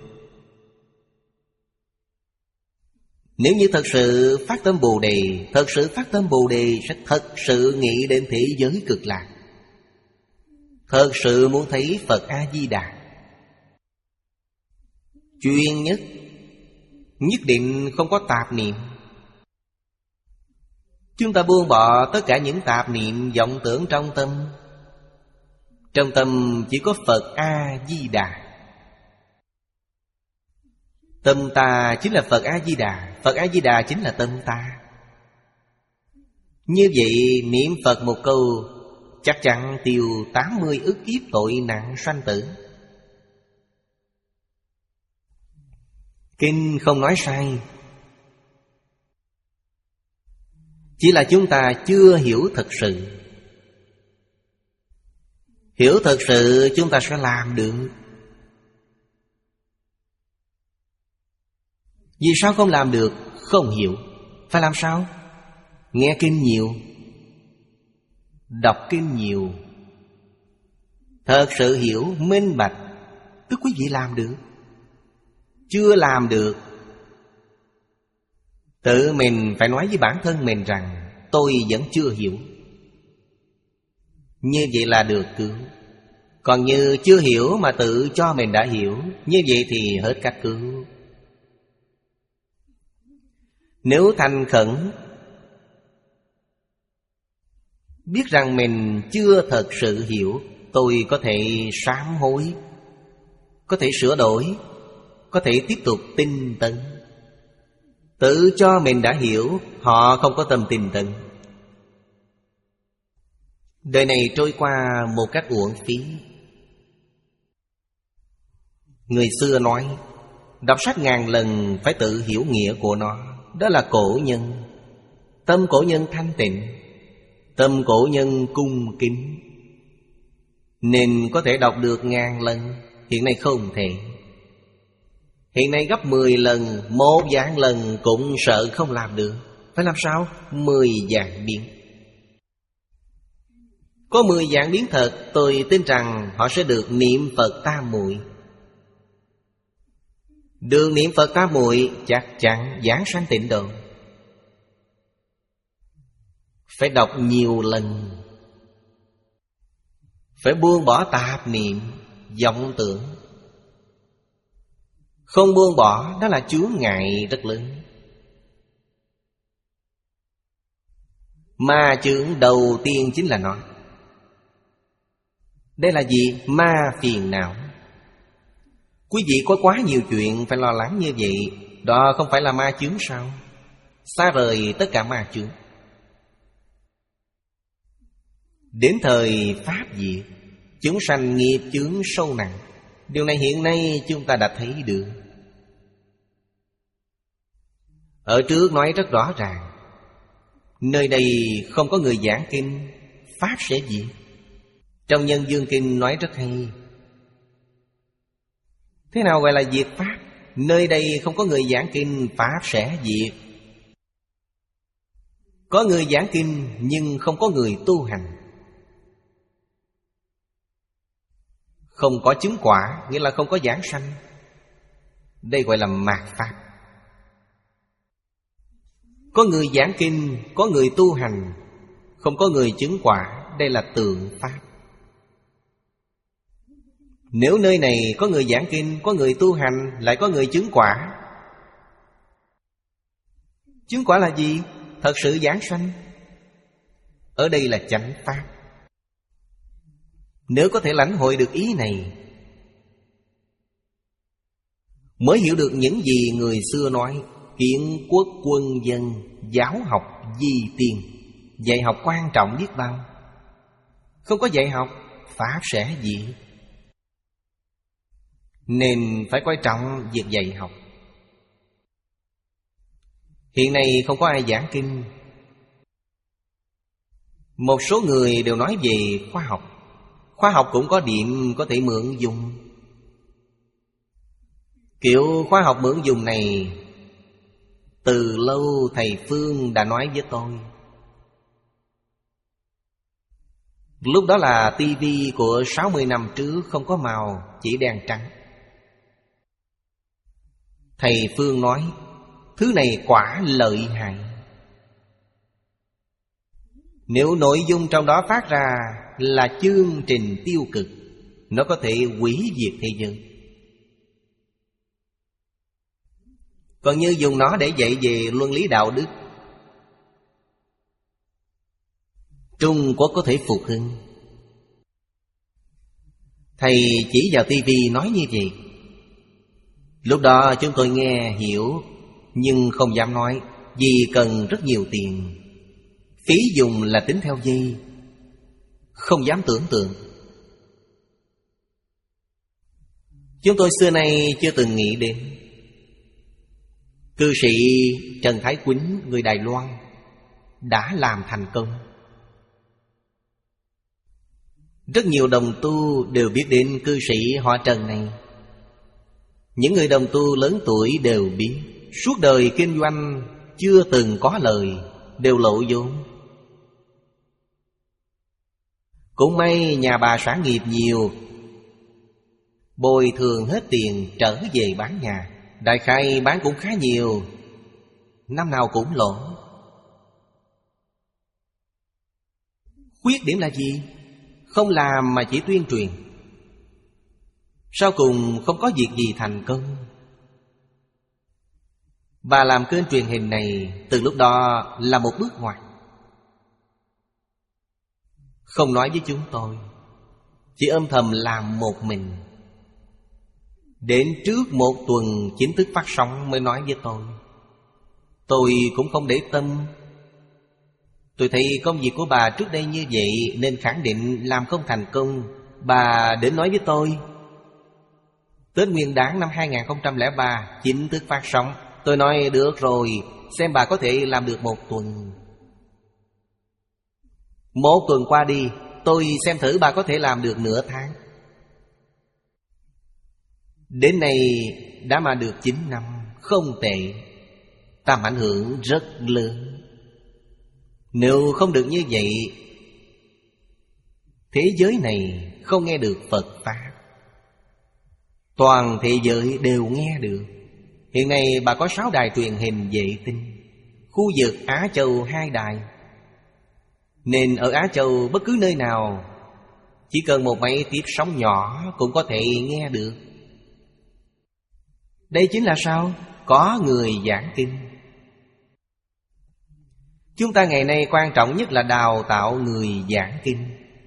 Nếu như thật sự phát tâm Bồ Đề, thật sự phát tâm Bồ Đề sẽ thật sự nghĩ đến thế giới cực lạc, thật sự muốn thấy Phật A-di-đà. Chuyên nhất, nhất định không có tạp niệm. Chúng ta buông bỏ tất cả những tạp niệm vọng tưởng trong tâm. Trong tâm chỉ có Phật A-di-đà. Tâm ta chính là Phật A-di-đà, Phật A-di-đà chính là tâm ta. Như vậy niệm Phật một câu chắc chắn tiêu tám mươi ức kiếp tội nặng sanh tử. Kinh không nói sai, chỉ là chúng ta chưa hiểu thật sự. Hiểu thật sự chúng ta sẽ làm được. Vì sao không làm được? Không hiểu. Phải làm sao? Nghe kinh nhiều, đọc kinh nhiều, thật sự hiểu, minh bạch, tức quý vị làm được. Chưa làm được, tự mình phải nói với bản thân mình rằng tôi vẫn chưa hiểu. Như vậy là được cứu. Còn như chưa hiểu mà tự cho mình đã hiểu, như vậy thì hết cách cứu. Nếu thành khẩn, biết rằng mình chưa thật sự hiểu, tôi có thể sám hối, có thể sửa đổi, có thể tiếp tục tinh tấn. Tự cho mình đã hiểu, họ không có tâm tinh tấn. Đời này trôi qua một cách uổng phí. Người xưa nói, đọc sách ngàn lần phải tự hiểu nghĩa của nó. Đó là cổ nhân. Tâm cổ nhân thanh tịnh, tâm cổ nhân cung kính, nên có thể đọc được ngàn lần. Hiện nay không thể. Hiện nay gấp mười lần, một vạn lần cũng sợ không làm được. Phải làm sao? Mười vạn biến. Có mười dạng biến thật, tôi tin rằng họ sẽ được niệm Phật tam muội. Đường niệm Phật tam muội chắc chắn giảng sanh tịnh độ. Phải đọc nhiều lần, phải buông bỏ tạp niệm, vọng tưởng. Không buông bỏ, đó là chướng ngại rất lớn. Ma chướng đầu tiên chính là nó. Đây là gì? Ma phiền não. Quý vị có quá nhiều chuyện phải lo lắng như vậy, đó không phải là ma chướng sao? Xa rời tất cả ma chướng. Đến thời Pháp diệt, chúng sanh nghiệp chướng sâu nặng. Điều này hiện nay chúng ta đã thấy được. Ở trước nói rất rõ ràng, nơi đây không có người giảng kinh, Pháp sẽ diệt. Trong Nhân Dương Kinh nói rất hay. Thế nào gọi là diệt Pháp? Nơi đây không có người giảng kinh, Pháp sẽ diệt. Có người giảng kinh nhưng không có người tu hành. Không có chứng quả, nghĩa là không có giảng sanh. Đây gọi là mạt Pháp. Có người giảng kinh, có người tu hành, không có người chứng quả, đây là tượng Pháp. Nếu nơi này có người giảng kinh, có người tu hành, lại có người chứng quả. Chứng quả là gì? Thật sự giảng sanh. Ở đây là chánh Pháp. Nếu có thể lãnh hội được ý này, mới hiểu được những gì người xưa nói: kiến quốc quân dân, giáo học di tiên. Dạy học quan trọng biết bao. Không có dạy học, Pháp sẽ diệt. Nên phải coi trọng việc dạy học. Hiện nay không có ai giảng kinh. Một số người đều nói về khoa học. Khoa học cũng có điểm có thể mượn dùng. Kiểu khoa học mượn dùng này từ lâu thầy Phương đã nói với tôi. Lúc đó là tivi của sáu mươi năm trước, không có màu, chỉ đen trắng. Thầy Phương nói thứ này quả lợi hại. Nếu nội dung trong đó phát ra là chương trình tiêu cực, nó có thể hủy diệt thế giới. Còn như dùng nó để dạy về luân lý đạo đức, Trung Quốc có thể phục hưng. Thầy chỉ vào tivi nói như vậy. Lúc đó chúng tôi nghe hiểu, nhưng không dám nói, vì cần rất nhiều tiền. Phí dùng là tính theo giây, không dám tưởng tượng. Chúng tôi xưa nay chưa từng nghĩ đến. Cư sĩ Trần Thái Quýnh, người Đài Loan, đã làm thành công. Rất nhiều đồng tu đều biết đến cư sĩ họ Trần này. Những người đồng tu lớn tuổi đều biết, suốt đời kinh doanh chưa từng có lời, đều lộ vốn. Cũng may nhà bà sản nghiệp nhiều, bồi thường hết tiền trở về bán nhà. Đại khai bán cũng khá nhiều, năm nào cũng lỗ. Khuyết điểm là gì? Không làm mà chỉ tuyên truyền, sau cùng không có việc gì thành công. Bà làm kênh truyền hình này từ lúc đó là một bước ngoặt. Không nói với chúng tôi, chỉ âm thầm làm một mình. Đến trước một tuần chính thức phát sóng mới nói với tôi. Tôi cũng không để tâm. Tôi thấy công việc của bà trước đây như vậy nên khẳng định làm không thành công. Bà đến nói với tôi. Tết Nguyên Đán năm hai không không ba chính thức phát sóng. Tôi nói được rồi, xem bà có thể làm được một tuần. Một tuần qua đi, tôi xem thử bà có thể làm được nửa tháng. Đến nay đã mà được chín năm, không tệ. Tầm ảnh hưởng rất lớn. Nếu không được như vậy, Thế giới này không nghe được Phật Pháp. Toàn thế giới đều nghe được. Hiện nay bà có sáu đài truyền hình vệ tinh. Khu vực Á Châu hai đài. Nên ở Á Châu bất cứ nơi nào, chỉ cần một máy tiếp sóng nhỏ cũng có thể nghe được. Đây chính là sao? Có người giảng kinh. Chúng ta ngày nay quan trọng nhất là đào tạo người giảng kinh.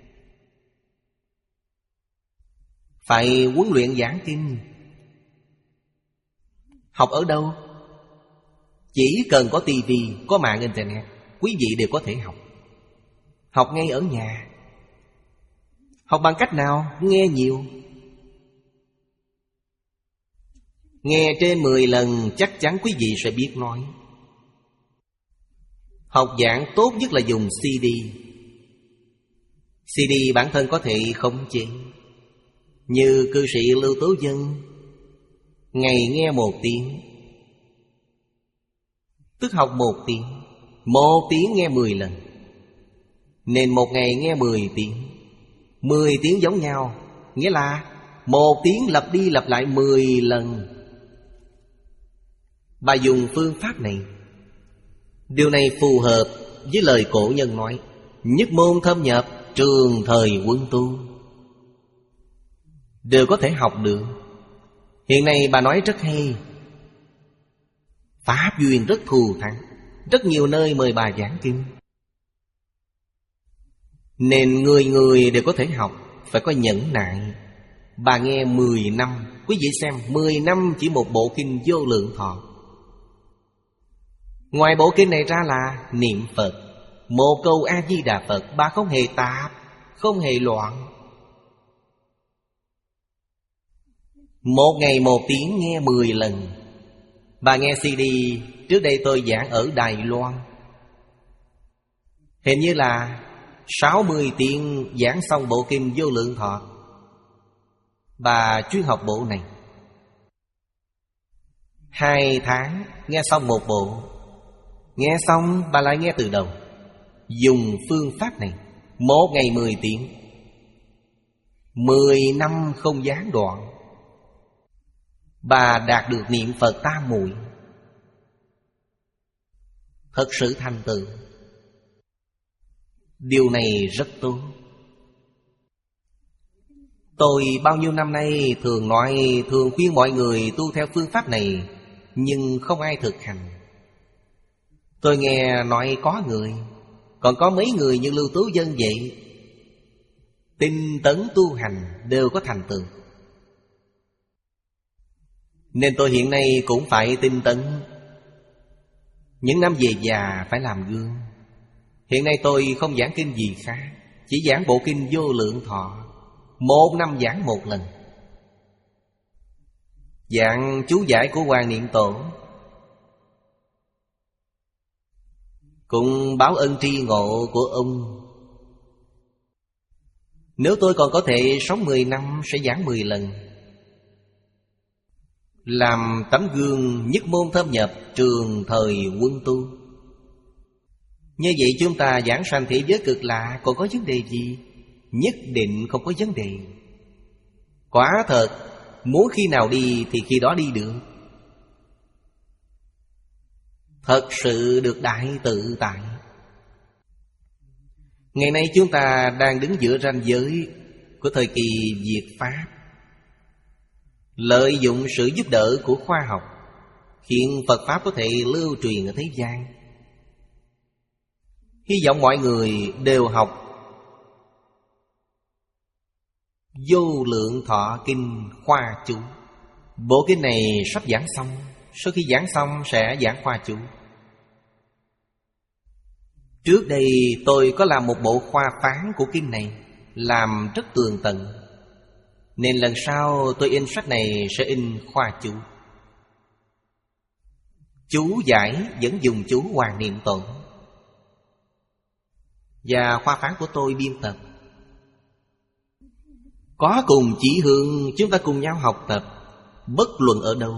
Phải huấn luyện giảng kinh. Học ở đâu? Chỉ cần có tivi, có mạng internet, quý vị đều có thể học. Học ngay ở nhà. Học bằng cách nào? Nghe nhiều. Nghe trên mười lần chắc chắn quý vị sẽ biết nói. Học giảng tốt nhất là dùng xê đê. xê đê bản thân có thể khống chế. Như cư sĩ Lưu Tố Dân, ngày nghe một tiếng, tức học một tiếng. Một tiếng nghe mười lần, nên một ngày nghe mười tiếng. Mười tiếng giống nhau, nghĩa là một tiếng lặp đi lặp lại mười lần. Bà dùng phương pháp này. Điều này phù hợp với lời cổ nhân nói: nhất môn thâm nhập, trường thời quân tu. Đều có thể học được. Hiện nay bà nói rất hay. Pháp duyên rất thù thắng. Rất nhiều nơi mời bà giảng kinh. Nên người người đều có thể học. Phải có nhẫn nại. Bà nghe mười năm. Quý vị xem, mười năm chỉ một bộ kinh Vô Lượng Thọ. Ngoài bộ kinh này ra là niệm Phật. Một câu A-di-đà Phật, bà không hề tạp, không hề loạn. Một ngày một tiếng nghe mười lần. Bà nghe xê đê. Trước đây tôi giảng ở Đài Loan. Hình như là sáu mươi tiếng giảng xong bộ kinh Vô Lượng Thọ. Bà chuyên học bộ này. Hai tháng nghe xong một bộ. Nghe xong bà lại nghe từ đầu. Dùng phương pháp này. Một ngày mười tiếng. Mười năm không gián đoạn. Bà đạt được niệm Phật tam muội. Thật sự thành tựu. Điều này rất tốt. Tôi bao nhiêu năm nay thường nói, thường khuyên mọi người tu theo phương pháp này, nhưng không ai thực hành. Tôi nghe nói có người, còn có mấy người như Lưu Tố Dân vậy, tinh tấn tu hành đều có thành tựu. Nên tôi hiện nay cũng phải tinh tấn. Những năm về già phải làm gương. Hiện nay tôi không giảng kinh gì khác, chỉ giảng bộ kinh Vô Lượng Thọ. Một năm giảng một lần. Giảng chú giải của Hoàng Niệm Tổ, cùng báo ân tri ngộ của ông. Nếu tôi còn có thể sống mười năm sẽ giảng mười lần. Làm tấm gương nhất môn thâm nhập, trường thời quân tu. Như vậy chúng ta giảng sanh thế giới cực lạ còn có vấn đề gì? Nhất định không có vấn đề. Quả thật, muốn khi nào đi thì khi đó đi được. Thật sự được đại tự tại. Ngày nay chúng ta đang đứng giữa ranh giới của thời kỳ diệt Pháp. Lợi dụng sự giúp đỡ của khoa học, khiến Phật Pháp có thể lưu truyền ở thế gian. Hy vọng mọi người đều học Vô Lượng Thọ Kinh khoa chú. Bộ kinh này sắp giảng xong. Sau khi giảng xong sẽ giảng khoa chú. Trước đây tôi có làm một bộ khoa phán của kinh này, làm rất tường tận. Nên lần sau tôi in sách này sẽ in khoa chú. Chú giải vẫn dùng chú Hoàng Niệm Tổ. Và khoa phán của tôi biên tập. Có cùng chỉ hướng, chúng ta cùng nhau học tập, bất luận ở đâu.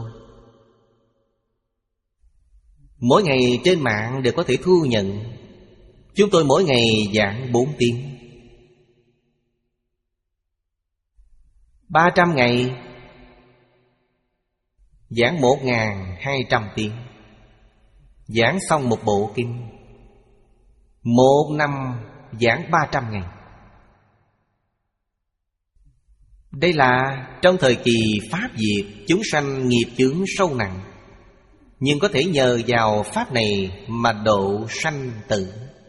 Mỗi ngày trên mạng đều có thể thu nhận. Chúng tôi mỗi ngày giảng bốn tiếng. Ba trăm ngày giảng một ngàn hai trăm tiếng, giảng xong một bộ kinh. Một năm giảng ba trăm ngày. Đây là trong thời kỳ Pháp diệt, chúng sanh nghiệp chướng sâu nặng, nhưng có thể nhờ vào Pháp này mà độ sanh tử.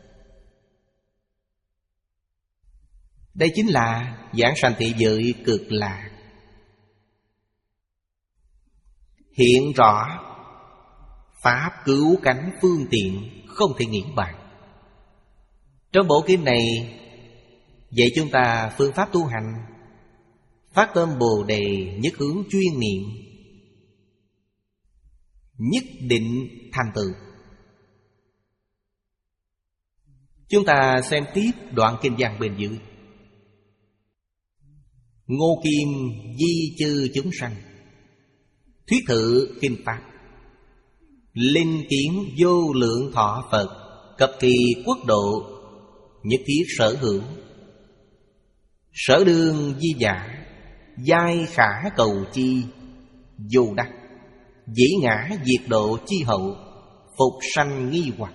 Đây chính là giảng sanh thế giới cực lạc. Hiện rõ Pháp cứu cánh phương tiện, không thể nghĩ bàn. Trong bộ kinh này dạy chúng ta phương pháp tu hành, phát tâm Bồ Đề, nhất hướng chuyên niệm, nhất định thành tựu. Chúng ta xem tiếp đoạn kinh văn bên dưới. Ngô Kim di chư chúng sanh, thuyết thử kinh pháp, linh kiến vô lượng thọ Phật, cập kỳ quốc độ, nhất thiết sở hữu. Sở đương di giả, giai khả cầu chi, dù đắc, dĩ ngã diệt độ chi hậu, phục sanh nghi hoặc.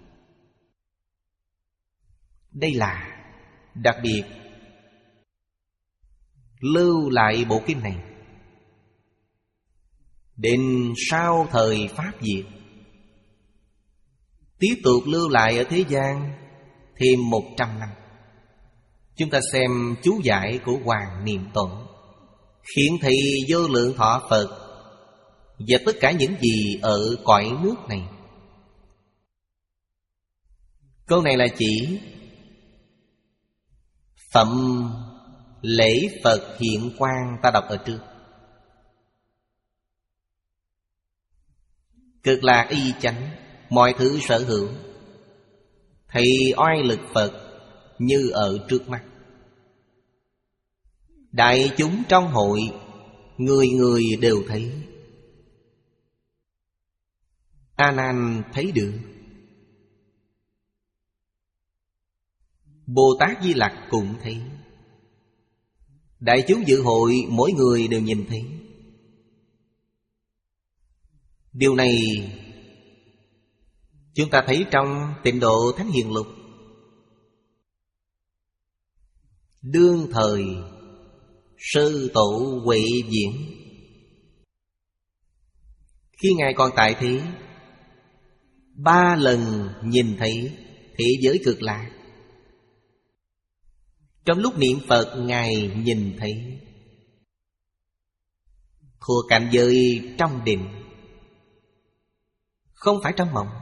Đây là đặc biệt lưu lại bộ kinh này. Đến sau thời Pháp diệt, tiếp tục lưu lại ở thế gian thêm một trăm năm. Chúng ta xem chú giải của Hoàng Niệm Tổ, khiển thị vô lượng thọ Phật và tất cả những gì ở cõi nước này. Câu này là chỉ phẩm lễ Phật hiện quang ta đọc ở trước. Cực lạc y chánh, mọi thứ sở hữu, thì oai lực Phật như ở trước mắt. Đại chúng trong hội, người người đều thấy. A Nan thấy được, Bồ Tát Di Lặc cũng thấy. Đại chúng dự hội mỗi người đều nhìn thấy. Điều này chúng ta thấy trong Tịnh Độ Thánh Hiền Lục. Đương thời Sư Tổ Huệ Diễn, khi Ngài còn tại thế, ba lần nhìn thấy thế giới cực lạc. Trong lúc niệm Phật, Ngài nhìn thấy thuộc cảnh giới trong định, không phải trong mộng.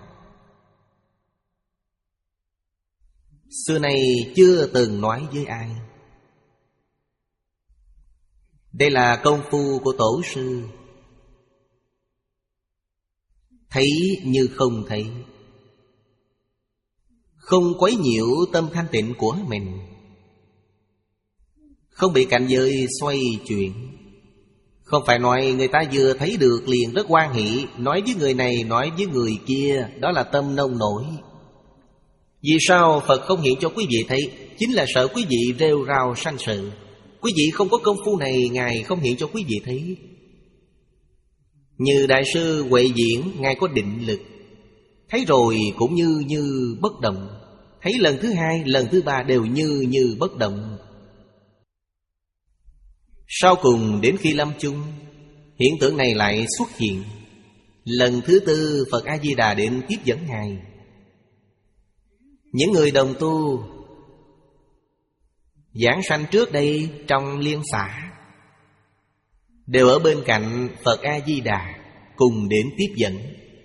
Xưa nay chưa từng nói với ai. Đây là công phu của Tổ sư. Thấy như không thấy, không quấy nhiễu tâm thanh tịnh của mình, không bị cảnh giới xoay chuyển. Không phải nói người ta vừa thấy được liền rất hoan hỷ, nói với người này, nói với người kia, đó là tâm nông nổi. Vì sao Phật không hiện cho quý vị thấy? Chính là sợ quý vị rêu rao sanh sự. Quý vị không có công phu này, Ngài không hiện cho quý vị thấy. Như Đại sư Huệ Diễn, Ngài có định lực, thấy rồi cũng như như bất động. Thấy lần thứ hai, lần thứ ba đều như như bất động. Sau cùng đến khi lâm chung, hiện tượng này lại xuất hiện. Lần thứ tư Phật A-di-đà đến tiếp dẫn Ngài. Những người đồng tu giảng sanh trước đây trong liên xã đều ở bên cạnh Phật A-di-đà cùng đến tiếp dẫn.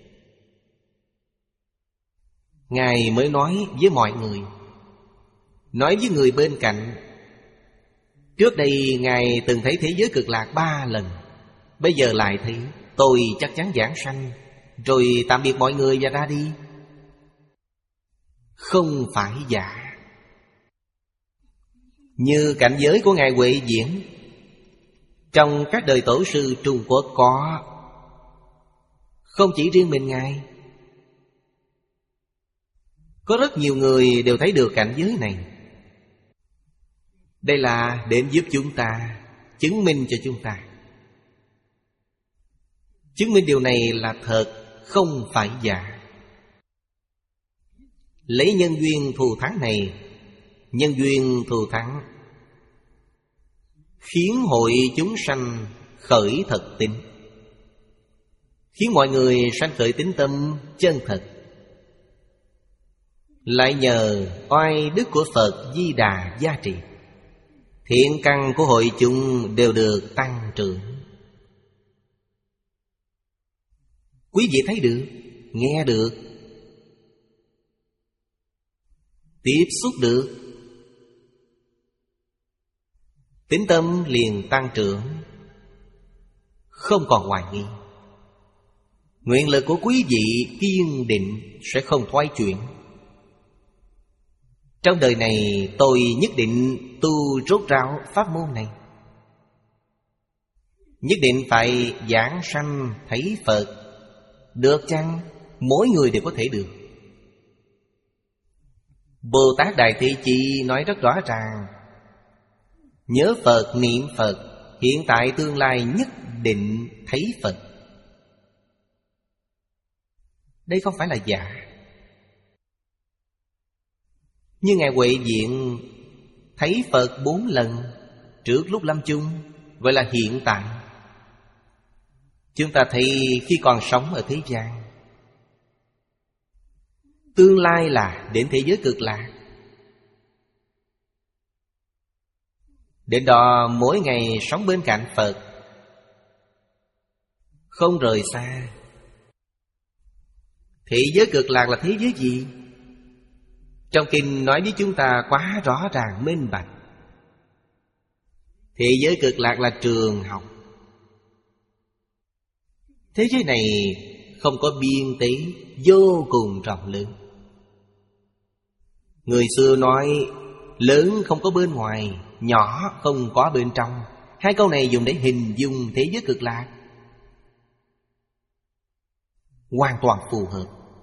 Ngài mới nói với mọi người, nói với người bên cạnh, trước đây Ngài từng thấy thế giới cực lạc ba lần, bây giờ lại thấy, tôi chắc chắn giảng sanh, rồi tạm biệt mọi người và ra đi. Không phải giả. Như cảnh giới của Ngài Huệ Diễn, trong các đời tổ sư Trung Quốc có, không chỉ riêng mình Ngài, có rất nhiều người đều thấy được cảnh giới này. Đây là đến giúp chúng ta chứng minh cho chúng ta. Chứng minh điều này là thật, không phải giả. Lấy nhân duyên thù thắng này, nhân duyên thù thắng khiến hội chúng sanh khởi thật tín, khiến mọi người sanh khởi tín tâm chân thật. Lại nhờ oai đức của Phật Di Đà gia trì, thiện căn của hội chúng đều được tăng trưởng. Quý vị thấy được, nghe được, tiếp xúc được, tín tâm liền tăng trưởng, không còn hoài nghi. Nguyện lực của quý vị kiên định, sẽ không thoái chuyển. Trong đời này tôi nhất định tu rốt ráo pháp môn này, nhất định phải giảng sanh thấy Phật. Được chăng? Mỗi người đều có thể được. Bồ Tát Đại Thế Chí nói rất rõ ràng: nhớ Phật, niệm Phật, hiện tại tương lai nhất định thấy Phật. Đây không phải là giả. Như Ngài Huệ Diện thấy Phật bốn lần trước lúc lâm chung, gọi là hiện tại. Chúng ta thấy khi còn sống ở thế gian. Tương lai là đến thế giới cực lạc. Đến đó mỗi ngày sống bên cạnh Phật, không rời xa. Thế giới cực lạc là thế giới gì? Trong kinh nói với chúng ta quá rõ ràng minh bạch. Thế giới cực lạc là trường học. Thế giới này không có biên tế, vô cùng rộng lớn. Người xưa nói lớn không có bên ngoài, nhỏ không có bên trong. Hai câu này dùng để hình dung thế giới cực lạc, hoàn toàn phù hợp.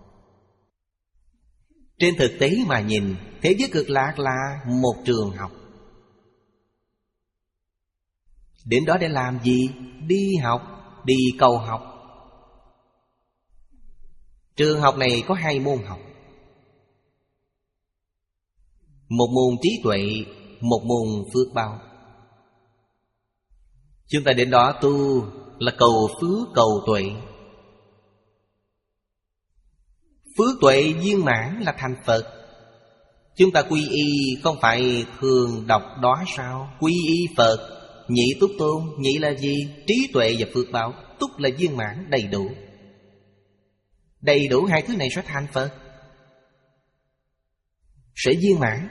Trên thực tế mà nhìn, thế giới cực lạc là một trường học. Đến đó để làm gì? Đi học, đi cầu học. Trường học này có hai môn học. Một môn trí tuệ, một môn phước báo. Chúng ta đến đó tu là cầu phước cầu tuệ. Phước tuệ viên mãn là thành Phật. Chúng ta quy y không phải thường đọc đó sao? Quy y Phật, nhị túc tôn. Nhị là gì? Trí tuệ và phước báo. Túc là viên mãn đầy đủ. Đầy đủ hai thứ này sẽ thành Phật, sẽ viên mãn.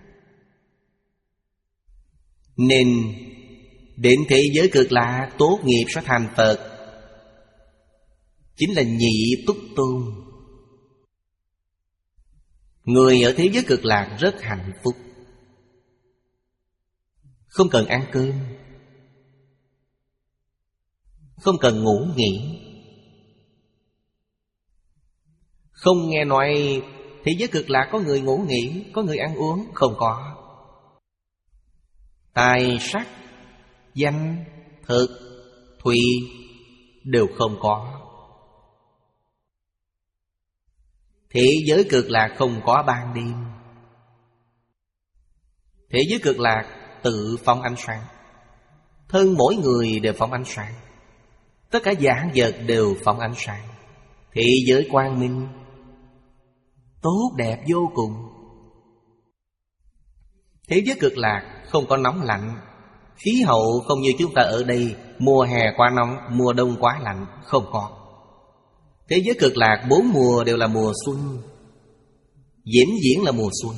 Nên đến thế giới cực lạc, tốt nghiệp sẽ thành Phật, chính là nhị túc tôn. Người ở thế giới cực lạc rất hạnh phúc, không cần ăn cơm, không cần ngủ nghỉ. Không nghe nói thế giới cực lạc có người ngủ nghỉ, có người ăn uống, không có. Tài sắc, danh, thực, thùy đều không có. Thế giới cực lạc không có ban đêm. Thế giới cực lạc tự phóng ánh sáng. Thân mỗi người đều phóng ánh sáng. Tất cả vạn vật đều phóng ánh sáng. Thế giới quang minh, tốt đẹp vô cùng. Thế giới cực lạc không có nóng lạnh. Khí hậu không như chúng ta ở đây, mùa hè quá nóng, mùa đông quá lạnh, không có. Thế giới cực lạc bốn mùa đều là mùa xuân, vĩnh viễn là mùa xuân.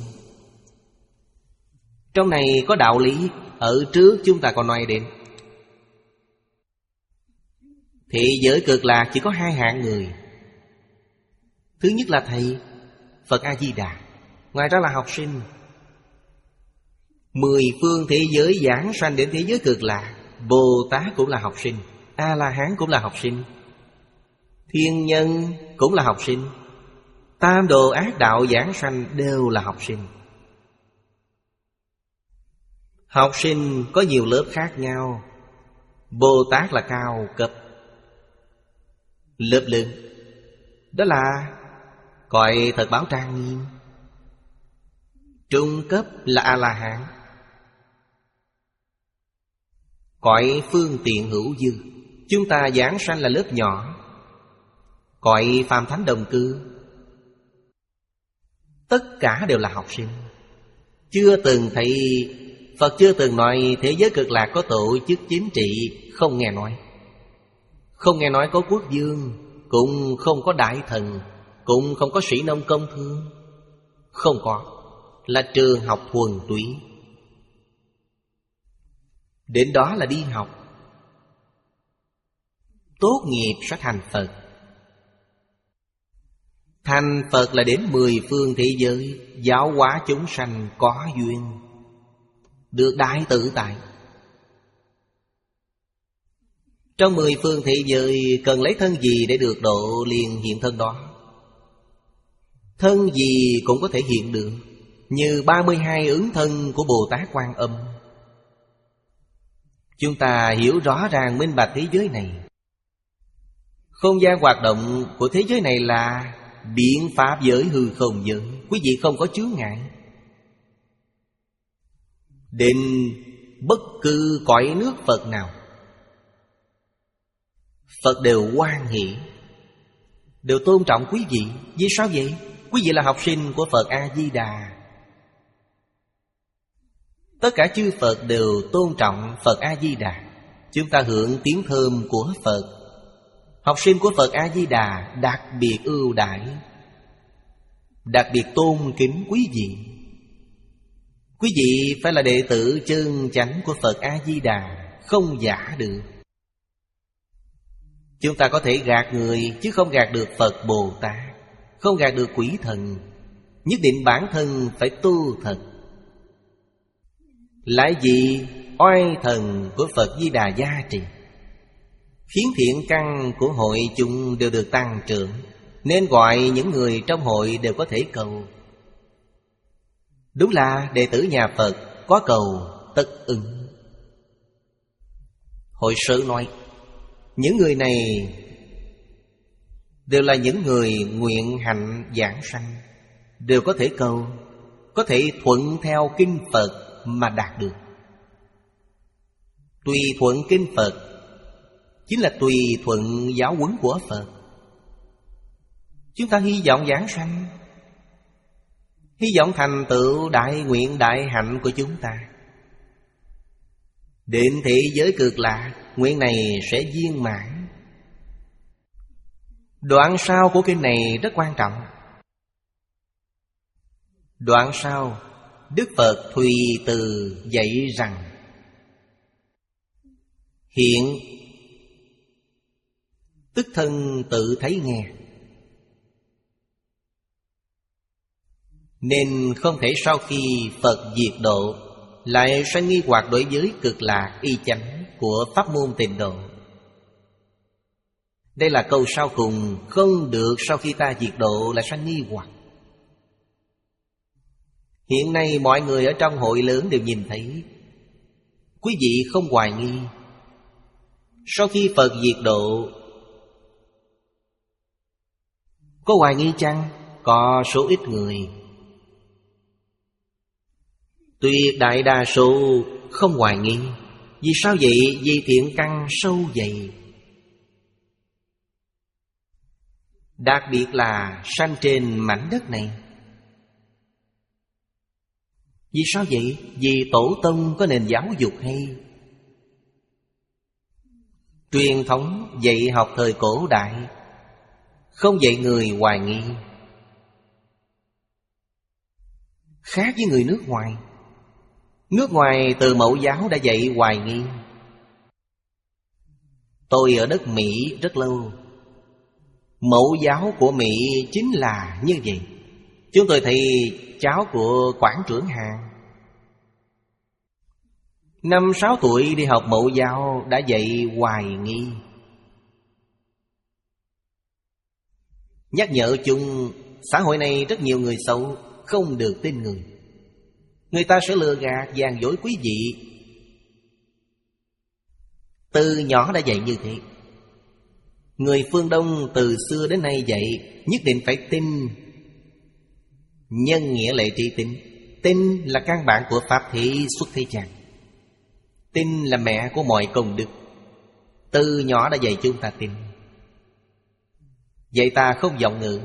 Trong này có đạo lý, ở trước chúng ta còn nói đến. Thế giới cực lạc chỉ có hai hạng người. Thứ nhất là thầy, Phật A-di-đà. Ngoài ra là học sinh. Mười phương thế giới giảng sanh đến thế giới cực lạc. Bồ Tát cũng là học sinh, A-la-hán cũng là học sinh, thiên nhân cũng là học sinh, tam đồ ác đạo giảng sanh đều là học sinh. Học sinh có nhiều lớp khác nhau, Bồ Tát là cao cấp, lớp lớn. Đó là cõi thật báo trang nghiêm. Trung cấp là A-la-hán, cõi phương tiện hữu dư. Chúng ta giảng sanh là lớp nhỏ. Cõi phàm thánh đồng cư, tất cả đều là học sinh. Chưa từng thấy, Phật chưa từng nói thế giới cực lạc có tổ chức chính trị. Không nghe nói. Không nghe nói có quốc vương, cũng không có đại thần, cũng không có sĩ nông công thương. Không có. Là trường học thuần túy. Đến đó là đi học. Tốt nghiệp sẽ thành Phật. Thành Phật là đến mười phương thế giới, giáo hóa chúng sanh có duyên, được đại tự tại. Trong mười phương thế giới cần lấy thân gì để được độ, liền hiện thân đó. Thân gì cũng có thể hiện được, như ba mươi hai ứng thân của Bồ Tát Quan Âm. Chúng ta hiểu rõ ràng minh bạch thế giới này. Không gian hoạt động của thế giới này là biện pháp giới, hư không giới. Quý vị không có chướng ngại. Đến bất cứ cõi nước Phật nào, Phật đều hoan hỷ, đều tôn trọng quý vị. Vì sao vậy? Quý vị là học sinh của Phật A-di-đà. Tất cả chư Phật đều tôn trọng Phật A-di-đà. Chúng ta hưởng tiếng thơm của Phật. Học sinh của Phật A-di-đà đặc biệt ưu đãi, đặc biệt tôn kính quý vị. Quý vị phải là đệ tử chân chánh của Phật A-di-đà, không giả được. Chúng ta có thể gạt người, chứ không gạt được Phật Bồ Tát, không gạt được quỷ thần. Nhất định bản thân phải tu thật. Lại vì oai thần của Phật Di Đà gia trì, khiến thiện căn của hội chúng đều được tăng trưởng, nên gọi những người trong hội đều có thể cầu. Đúng là đệ tử nhà Phật có cầu tất ứng. Hội sự nói những người này đều là những người nguyện hạnh giảng sanh, đều có thể cầu, có thể thuận theo kinh Phật mà đạt được. Tùy thuận kinh Phật chính là tùy thuận giáo huấn của Phật. Chúng ta hy vọng giảng sanh, hy vọng thành tựu đại nguyện đại hạnh của chúng ta. Đến thế giới cực lạc, nguyện này sẽ viên mãn. Đoạn sau của kinh này rất quan trọng. Đoạn sau, Đức Phật Thùy Từ dạy rằng: hiện tức thân tự thấy nghe, nên không thể sau khi Phật diệt độ lại sanh nghi hoặc đối với cực lạc y chánh của pháp môn Tịnh Độ. Đây là câu sau cùng, không được sau khi ta diệt độ lại sanh nghi hoặc. Hiện nay mọi người ở trong hội lớn đều nhìn thấy, quý vị không hoài nghi. Sau khi Phật diệt độ, có hoài nghi chăng? Có số ít người. Tuyệt đại đa số không hoài nghi. Vì sao vậy? Vì thiện căn sâu dày, đặc biệt là sanh trên mảnh đất này. Vì sao vậy? Vì tổ tông có nền giáo dục hay. Truyền thống dạy học thời cổ đại không dạy người hoài nghi. Khác với người nước ngoài. Nước ngoài từ Mẫu giáo đã dạy hoài nghi. Tôi ở đất Mỹ rất lâu. Mẫu giáo của Mỹ chính là như vậy. Chúng tôi thấy cháu của quản trưởng Hàn năm sáu tuổi đi học Mẫu giáo đã dạy hoài nghi. Nhắc nhở chung, xã hội này rất nhiều người xấu, không được tin người. Người ta sẽ lừa gạt, gian dối quý vị. Từ nhỏ đã dạy như thế. Người phương Đông từ xưa đến nay dạy nhất định phải tin. Nhân nghĩa lệ tri tin. Tin là căn bản của pháp thị xuất thế gian. Tin là mẹ của mọi công đức. Từ nhỏ đã dạy chúng ta tin. Dạy ta không vọng ngữ,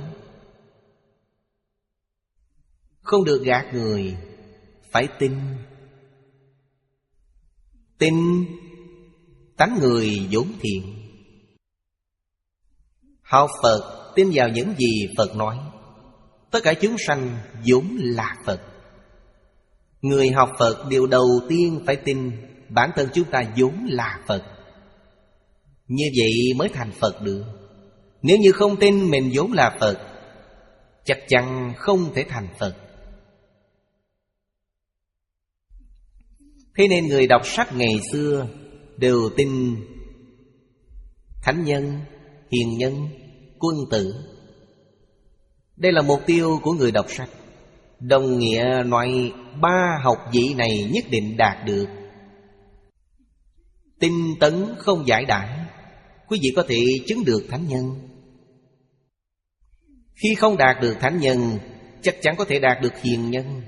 không được gạt người, phải tin. Tin tánh người vốn thiện. Học Phật tin vào những gì Phật nói. Tất cả chúng sanh vốn là Phật. Người học Phật điều đầu tiên phải tin bản thân chúng ta vốn là Phật. Như vậy mới thành Phật được. Nếu như không tin mình vốn là Phật, chắc chắn không thể thành Phật. Thế nên người đọc sách ngày xưa đều tin thánh nhân, hiền nhân, quân tử. Đây là mục tiêu của người đọc sách. Đồng nghĩa nói ba học vị này nhất định đạt được. Tinh tấn không giải đãi, quý vị có thể chứng được thánh nhân. Khi không đạt được thánh nhân, chắc chắn có thể đạt được hiền nhân.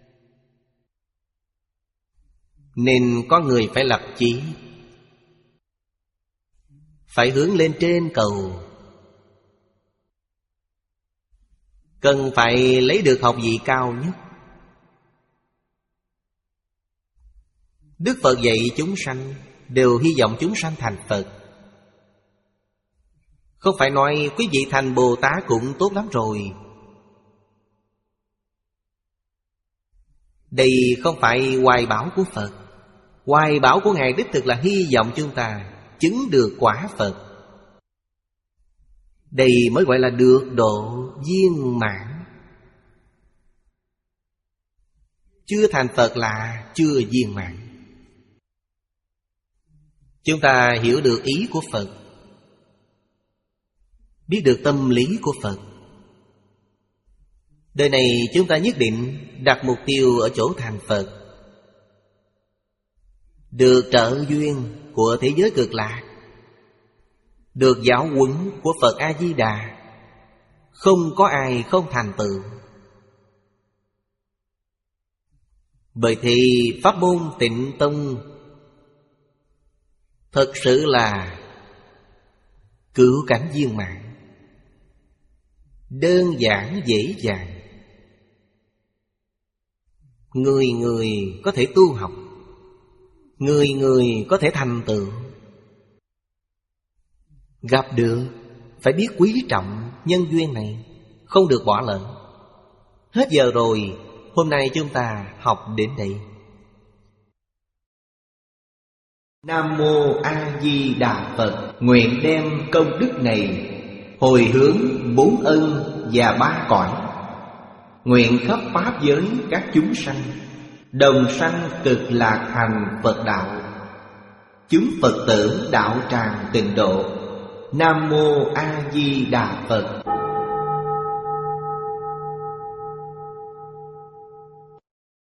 Nên có người phải lập chí, phải hướng lên trên cầu. Cần phải lấy được học vị cao nhất. Đức Phật dạy chúng sanh đều hy vọng chúng sanh thành Phật. Không phải nói quý vị thành Bồ Tát cũng tốt lắm rồi. Đây không phải hoài bão của Phật. Hoài bão của Ngài đích thực là hy vọng chúng ta chứng được quả Phật. Đây mới gọi là được độ viên mãn. Chưa thành Phật là chưa viên mãn. Chúng ta hiểu được ý của Phật, biết được tâm lý của Phật. Đời này chúng ta nhất định đặt mục tiêu ở chỗ thành Phật, được trợ duyên của thế giới cực lạc, được giáo huấn của Phật A-di-đà. Không có ai không thành tựu. Bởi thì pháp môn Tịnh Tông thật sự là cứu cảnh viên mãn, đơn giản dễ dàng. Người người có thể tu học, người người có thể thành tựu. Gặp được phải biết quý trọng nhân duyên này, không được bỏ lỡ. Hết giờ rồi, hôm nay chúng ta học đến đây. Nam Mô A Di Đà Phật. Nguyện đem công đức này hồi hướng bốn ân và ba cõi, nguyện khắp pháp giới các chúng sanh đồng sanh cực lạc thành Phật đạo. Chúng Phật tử đạo tràng tịnh độ. Nam Mô A Di Đà Phật.